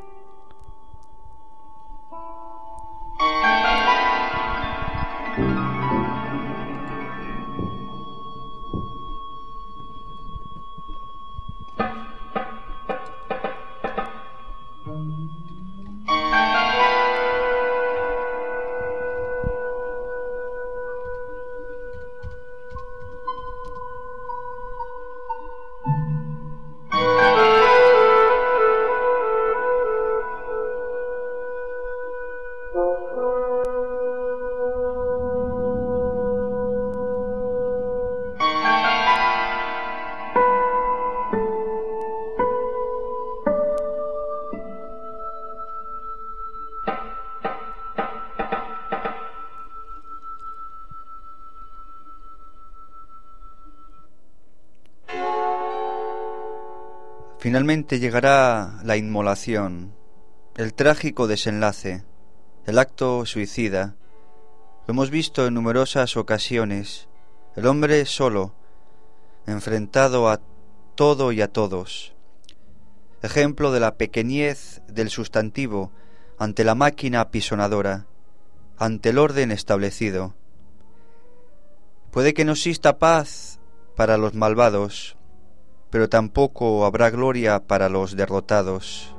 Finalmente llegará la inmolación, el trágico desenlace, el acto suicida. Lo hemos visto en numerosas ocasiones, el hombre solo, enfrentado a todo y a todos. Ejemplo de la pequeñez del sustantivo ante la máquina apisonadora, ante el orden establecido. Puede que no exista paz para los malvados, pero tampoco habrá gloria para los derrotados.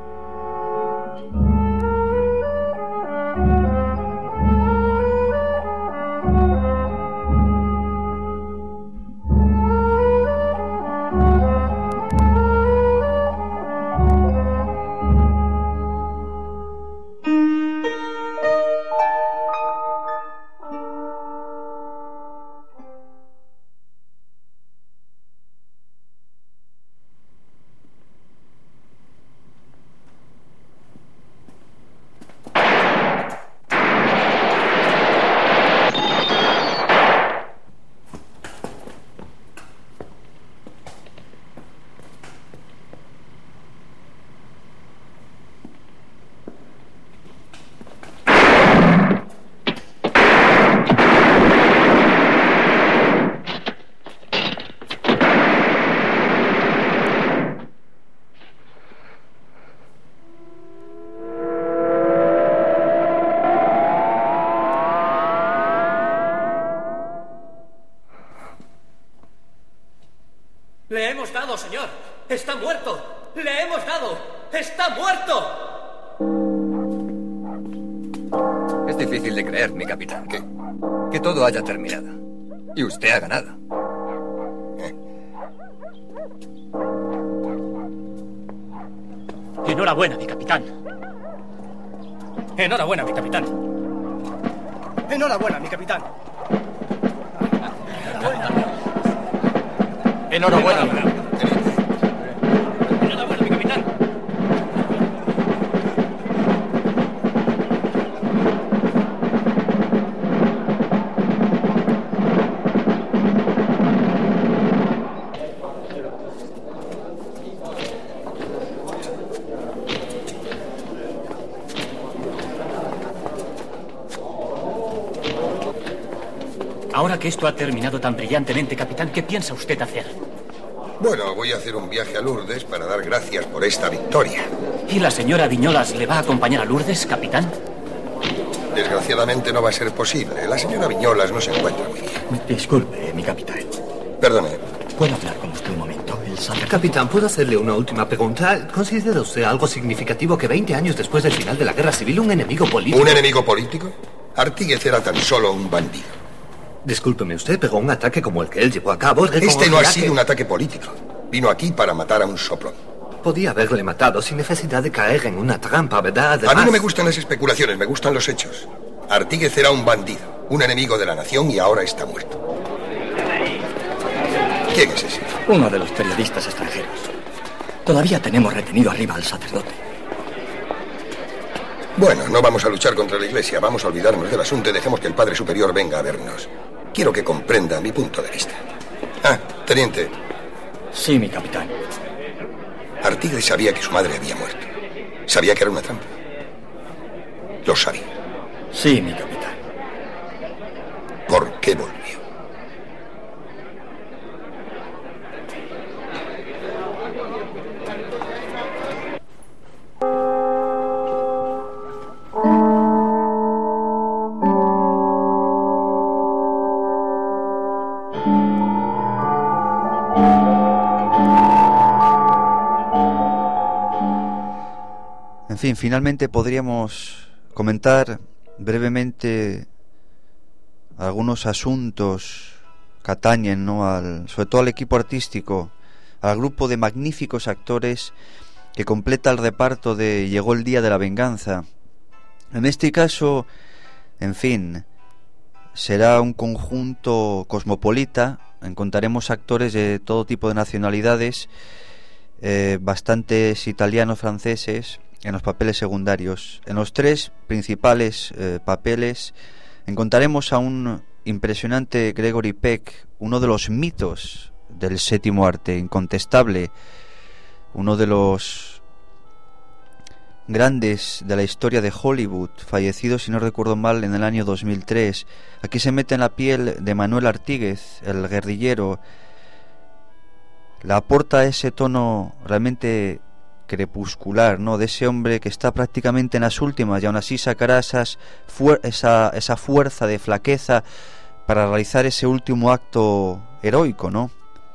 ¡Le hemos dado, señor! ¡Está muerto! ¡Le hemos dado! ¡Está muerto! Es difícil de creer, mi capitán, que, que todo haya terminado. Y usted ha ganado. Enhorabuena, mi capitán. Enhorabuena, mi capitán. Enhorabuena, mi capitán. Enhorabuena. Enhorabuena, mi capitán. Ahora que esto ha terminado tan brillantemente, capitán, ¿qué piensa usted hacer? Bueno, voy a hacer un viaje a Lourdes para dar gracias por esta victoria. ¿Y la señora Viñolas le va a acompañar a Lourdes, capitán? Desgraciadamente no va a ser posible. La señora Viñolas no se encuentra muy bien. Disculpe, mi capitán. Perdone. ¿Puedo hablar con usted un momento? El Santa... Capitán, ¿puedo hacerle una última pregunta? ¿Considera usted algo significativo que veinte años después del final de la Guerra Civil un enemigo político... ¿Un enemigo político? Artíguez era tan solo un bandido. Discúlpeme usted, pero un ataque como el que él llevó a cabo... Este no ha sido que... un ataque político. Vino aquí para matar a un soplón. Podía haberle matado sin necesidad de caer en una trampa, ¿verdad? Además... A mí no me gustan las especulaciones, me gustan los hechos. Artíguez era un bandido, un enemigo de la nación y ahora está muerto. ¿Quién es ese? Uno de los periodistas extranjeros. Todavía tenemos retenido arriba al sacerdote. Bueno, no vamos a luchar contra la Iglesia, vamos a olvidarnos del asunto y dejemos que el Padre Superior venga a vernos. Quiero que comprenda mi punto de vista. Ah, teniente. Sí, mi capitán. Artigue sabía que su madre había muerto. Sabía que era una trampa. Lo sabía. Sí, mi capitán. ¿Por qué volvió? En fin, finalmente podríamos comentar brevemente algunos asuntos que atañen, ¿no?, al, sobre todo al equipo artístico, al grupo de magníficos actores que completa el reparto de Llegó el día de la venganza. En este caso, en fin, será un conjunto cosmopolita. Encontraremos actores de todo tipo de nacionalidades, eh, bastantes italianos, franceses, en los papeles secundarios. En los tres principales eh, papeles encontraremos a un impresionante Gregory Peck, uno de los mitos del séptimo arte, incontestable, uno de los grandes de la historia de Hollywood, fallecido, si no recuerdo mal, en el año dos mil tres. Aquí se mete en la piel de Manuel Artíguez, el guerrillero. Le aporta ese tono realmente crepuscular, ¿no?, de ese hombre que está prácticamente en las últimas y aún así sacará esas fuer- esa, esa fuerza de flaqueza para realizar ese último acto heroico, ¿no?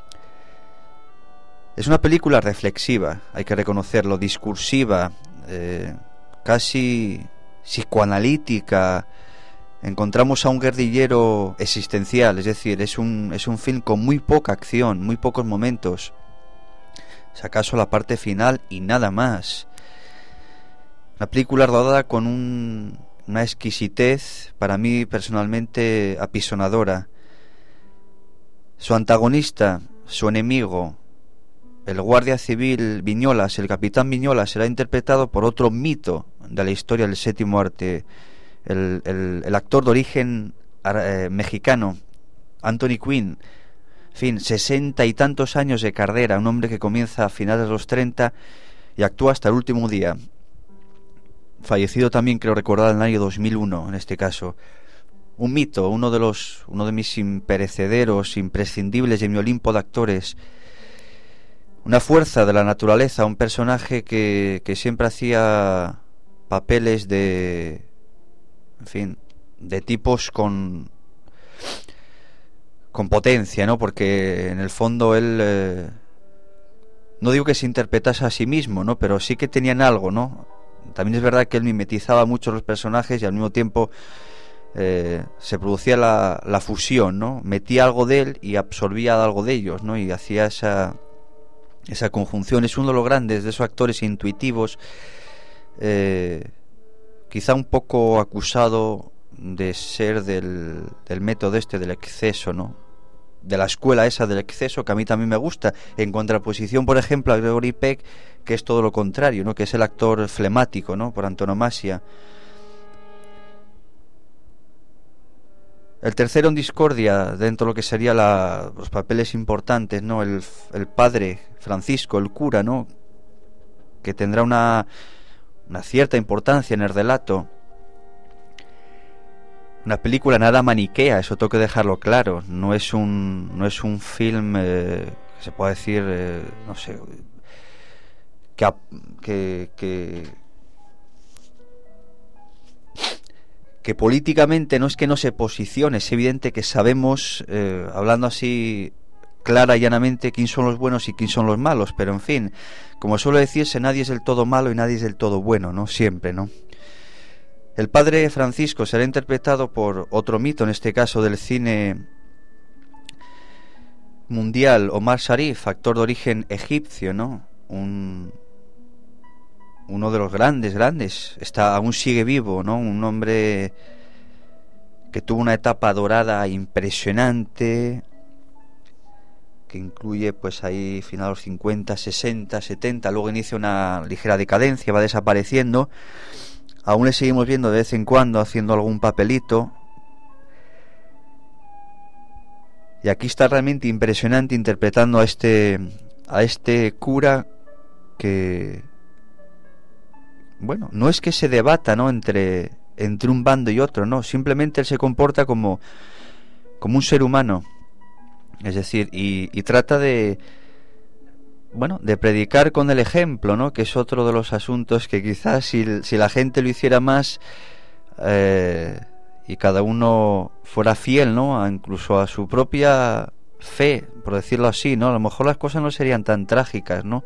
Es una película reflexiva, hay que reconocerlo, discursiva, eh, casi psicoanalítica. Encontramos a un guerrillero existencial, es decir, es un, es un film con muy poca acción, muy pocos momentos, si acaso la parte final y nada más. Una película rodada con un, una exquisitez, para mí personalmente apisonadora. Su antagonista, su enemigo, el guardia civil Viñolas, el capitán Viñolas, será interpretado por otro mito de la historia del séptimo arte, el, el, el actor de origen eh, mexicano, Anthony Quinn. En fin, sesenta y tantos años de carrera, un hombre que comienza a finales de los treinta y actúa hasta el último día. Fallecido también, creo recordar, en el año dos mil uno, en este caso. Un mito, uno de los, uno de mis imperecederos, imprescindibles de mi Olimpo de actores. Una fuerza de la naturaleza, un personaje que, que siempre hacía papeles de, en fin, de tipos con con potencia, ¿no? Porque en el fondo él, eh, no digo que se interpretase a sí mismo, ¿no?, pero sí que tenían algo, ¿no? También es verdad que él mimetizaba mucho los personajes y al mismo tiempo eh, se producía la, la fusión, ¿no? Metía algo de él y absorbía algo de ellos, ¿no? Y hacía esa esa conjunción. Es uno de los grandes de esos actores intuitivos, eh, quizá un poco acusado de ser del, del método este del exceso, ¿no?, de la escuela esa del exceso, que a mí también me gusta, en contraposición, por ejemplo, a Gregory Peck, que es todo lo contrario, ¿no?, que es el actor flemático, ¿no?, por antonomasia. El tercero en discordia, dentro de lo que serían los papeles importantes, ¿no?, el, el padre Francisco, el cura, ¿no?, que tendrá una, una cierta importancia en el relato. Una película nada maniquea, eso tengo que dejarlo claro. No es un, no es un film, eh, que se pueda decir, eh, no sé, que, que, que, que políticamente no es que no se posicione. Es evidente que sabemos, eh, hablando así clara y llanamente, quién son los buenos y quién son los malos. Pero en fin, como suele decirse, nadie es del todo malo y nadie es del todo bueno, ¿no? Siempre, ¿no? El padre Francisco será interpretado por otro mito, en este caso del cine mundial, Omar Sharif, actor de origen egipcio, ¿no? Un, uno de los grandes, grandes, está, aún sigue vivo, ¿no? Un hombre que tuvo una etapa dorada impresionante, que incluye pues ahí final de los cincuenta, sesenta, setenta, luego inicia una ligera decadencia, va desapareciendo. Aún le seguimos viendo de vez en cuando haciendo algún papelito. Y aquí está realmente impresionante interpretando a este a este cura que, bueno, no es que se debata, ¿no?, entre, entre un bando y otro, no, simplemente él se comporta como, como un ser humano, es decir, y, y trata de, bueno, de predicar con el ejemplo, ¿no?, que es otro de los asuntos que quizás si, si la gente lo hiciera más, eh, y cada uno fuera fiel, ¿no?, a, incluso a su propia fe, por decirlo así, ¿no?, a lo mejor las cosas no serían tan trágicas, ¿no?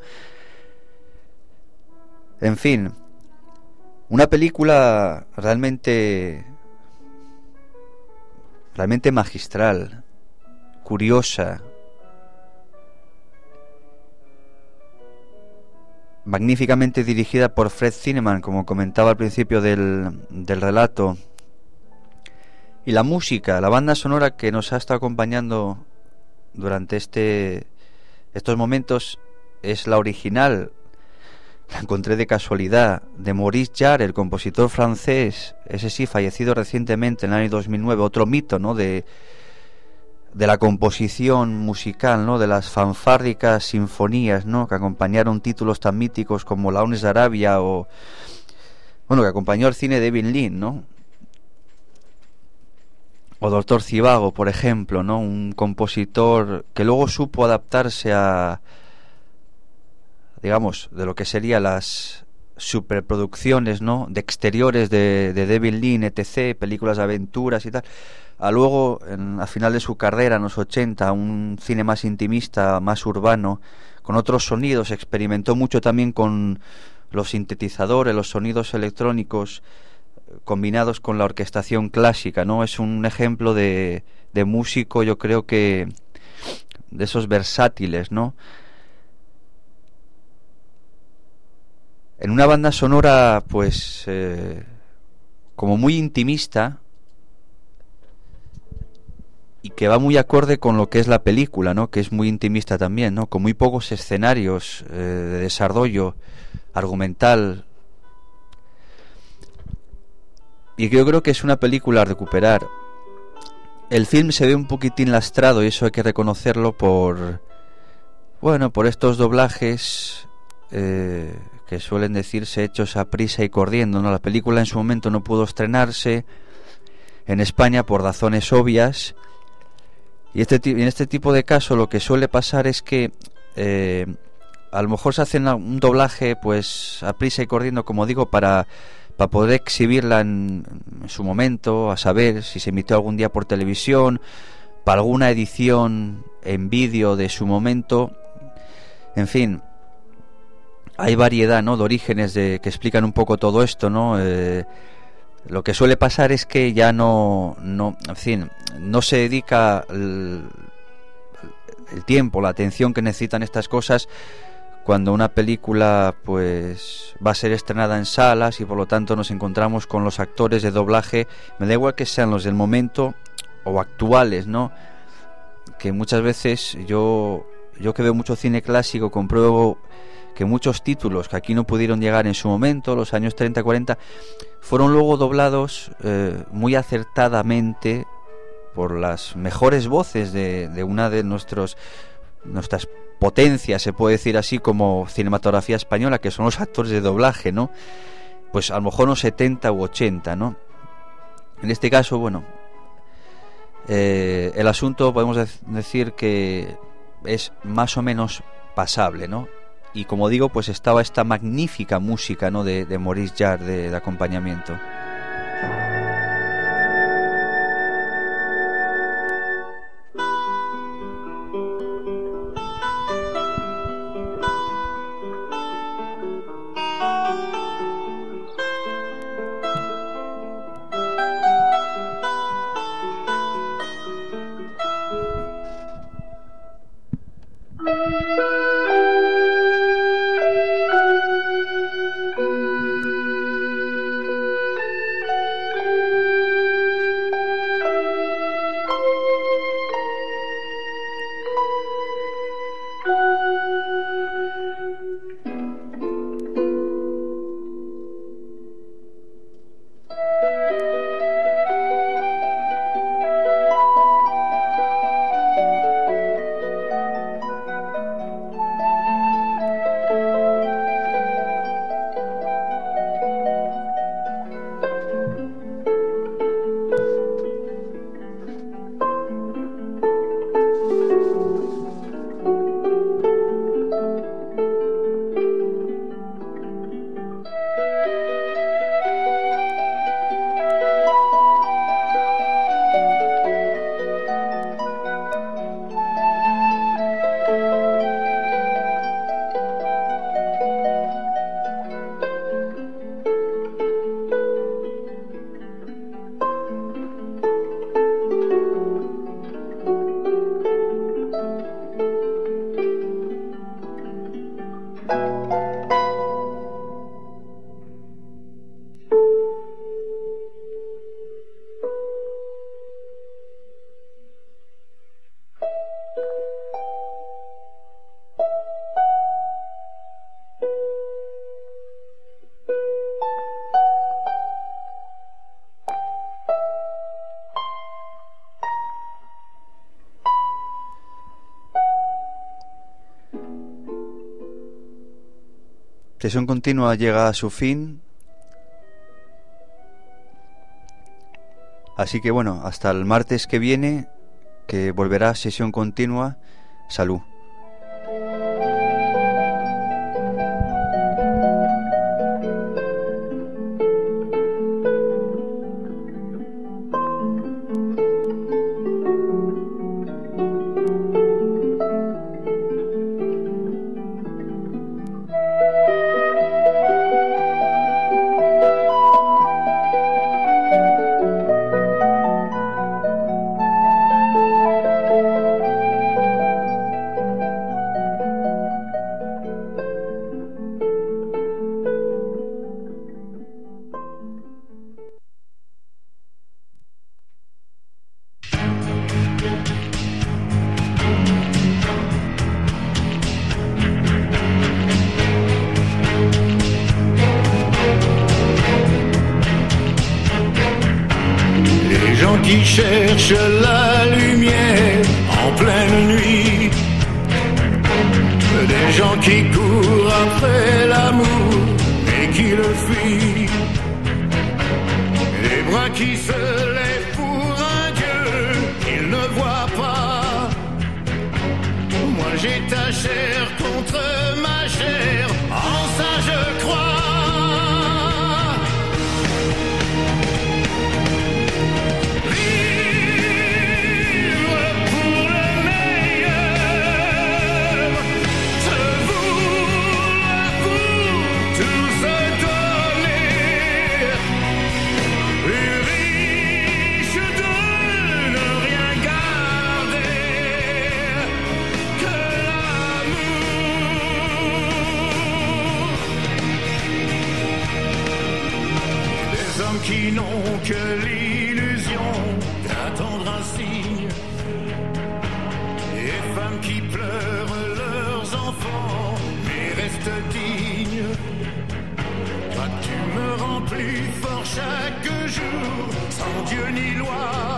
En fin, una película realmente realmente magistral, curiosa, magníficamente dirigida por Fred Zinnemann, como comentaba al principio del, del relato. Y la música, la banda sonora que nos ha estado acompañando durante este estos momentos es la original, la encontré de casualidad, de Maurice Jarre, el compositor francés, ese sí, fallecido recientemente en el año dos mil nueve, otro mito, ¿no?, de, de la composición musical, ¿no?, de las fanfárricas sinfonías, ¿no?, que acompañaron títulos tan míticos como Lawrence de Arabia o, bueno, que acompañó el cine de David Lean, ¿no?, o Doctor Zhivago, por ejemplo, ¿no?, un compositor que luego supo adaptarse a, digamos, de lo que serían las superproducciones, ¿no?, de exteriores de, de David Lean, etcétera, películas de aventuras y tal, a luego, en, a final de su carrera, en los ochenta, un cine más intimista, más urbano, con otros sonidos. Experimentó mucho también con los sintetizadores, los sonidos electrónicos combinados con la orquestación clásica, ¿no? Es un ejemplo de, de músico, yo creo que de esos versátiles, ¿no? En una banda sonora, pues, eh, como muy intimista y que va muy acorde con lo que es la película, ¿no?, que es muy intimista también, ¿no?, con muy pocos escenarios eh, de desarrollo argumental. Y yo creo que es una película a recuperar. El film se ve un poquitín lastrado, y eso hay que reconocerlo, por, bueno, por estos doblajes eh, que suelen decirse hechos a prisa y corriendo, ¿no? La película en su momento no pudo estrenarse en España por razones obvias, y este en este tipo de casos lo que suele pasar es que eh, a lo mejor se hace un doblaje pues a prisa y corriendo, como digo, para para poder exhibirla en, en su momento, a saber si se emitió algún día por televisión, para alguna edición en vídeo de su momento. En fin, hay variedad, ¿no?, de orígenes de, que explican un poco todo esto, ¿no? Eh, lo que suele pasar es que ya no, no, en fin, no se dedica el, el tiempo, la atención que necesitan estas cosas cuando una película pues va a ser estrenada en salas, y por lo tanto nos encontramos con los actores de doblaje, me da igual que sean los del momento o actuales, ¿no?, que muchas veces yo yo que veo mucho cine clásico compruebo que muchos títulos que aquí no pudieron llegar en su momento, los años treinta, cuarenta, fueron luego doblados eh, muy acertadamente por las mejores voces de, de una de nuestros nuestras potencias, se puede decir así, como cinematografía española, que son los actores de doblaje, ¿no? Pues a lo mejor unos setenta u ochenta, ¿no? En este caso, bueno, eh, el asunto podemos de- decir que es más o menos pasable, ¿no? Y como digo, pues estaba esta magnífica música, ¿no?, de, de Maurice Jarre, de, de acompañamiento. Sesión Continua llega a su fin. Así que bueno, hasta el martes que viene, que volverá Sesión Continua. Salud. Qui cherche la lumière en pleine nuit, des gens qui courent après l'amour et qui le fuient, des bras qui se lèvent pour un Dieu qu'ils ne voient pas. Moi j'ai ta chair contre ma chair, en ça je crois. Qui n'ont que l'illusion d'attendre un signe, et femmes qui pleurent leurs enfants mais restent dignes. Toi tu me rends plus fort chaque jour, sans Dieu ni loi.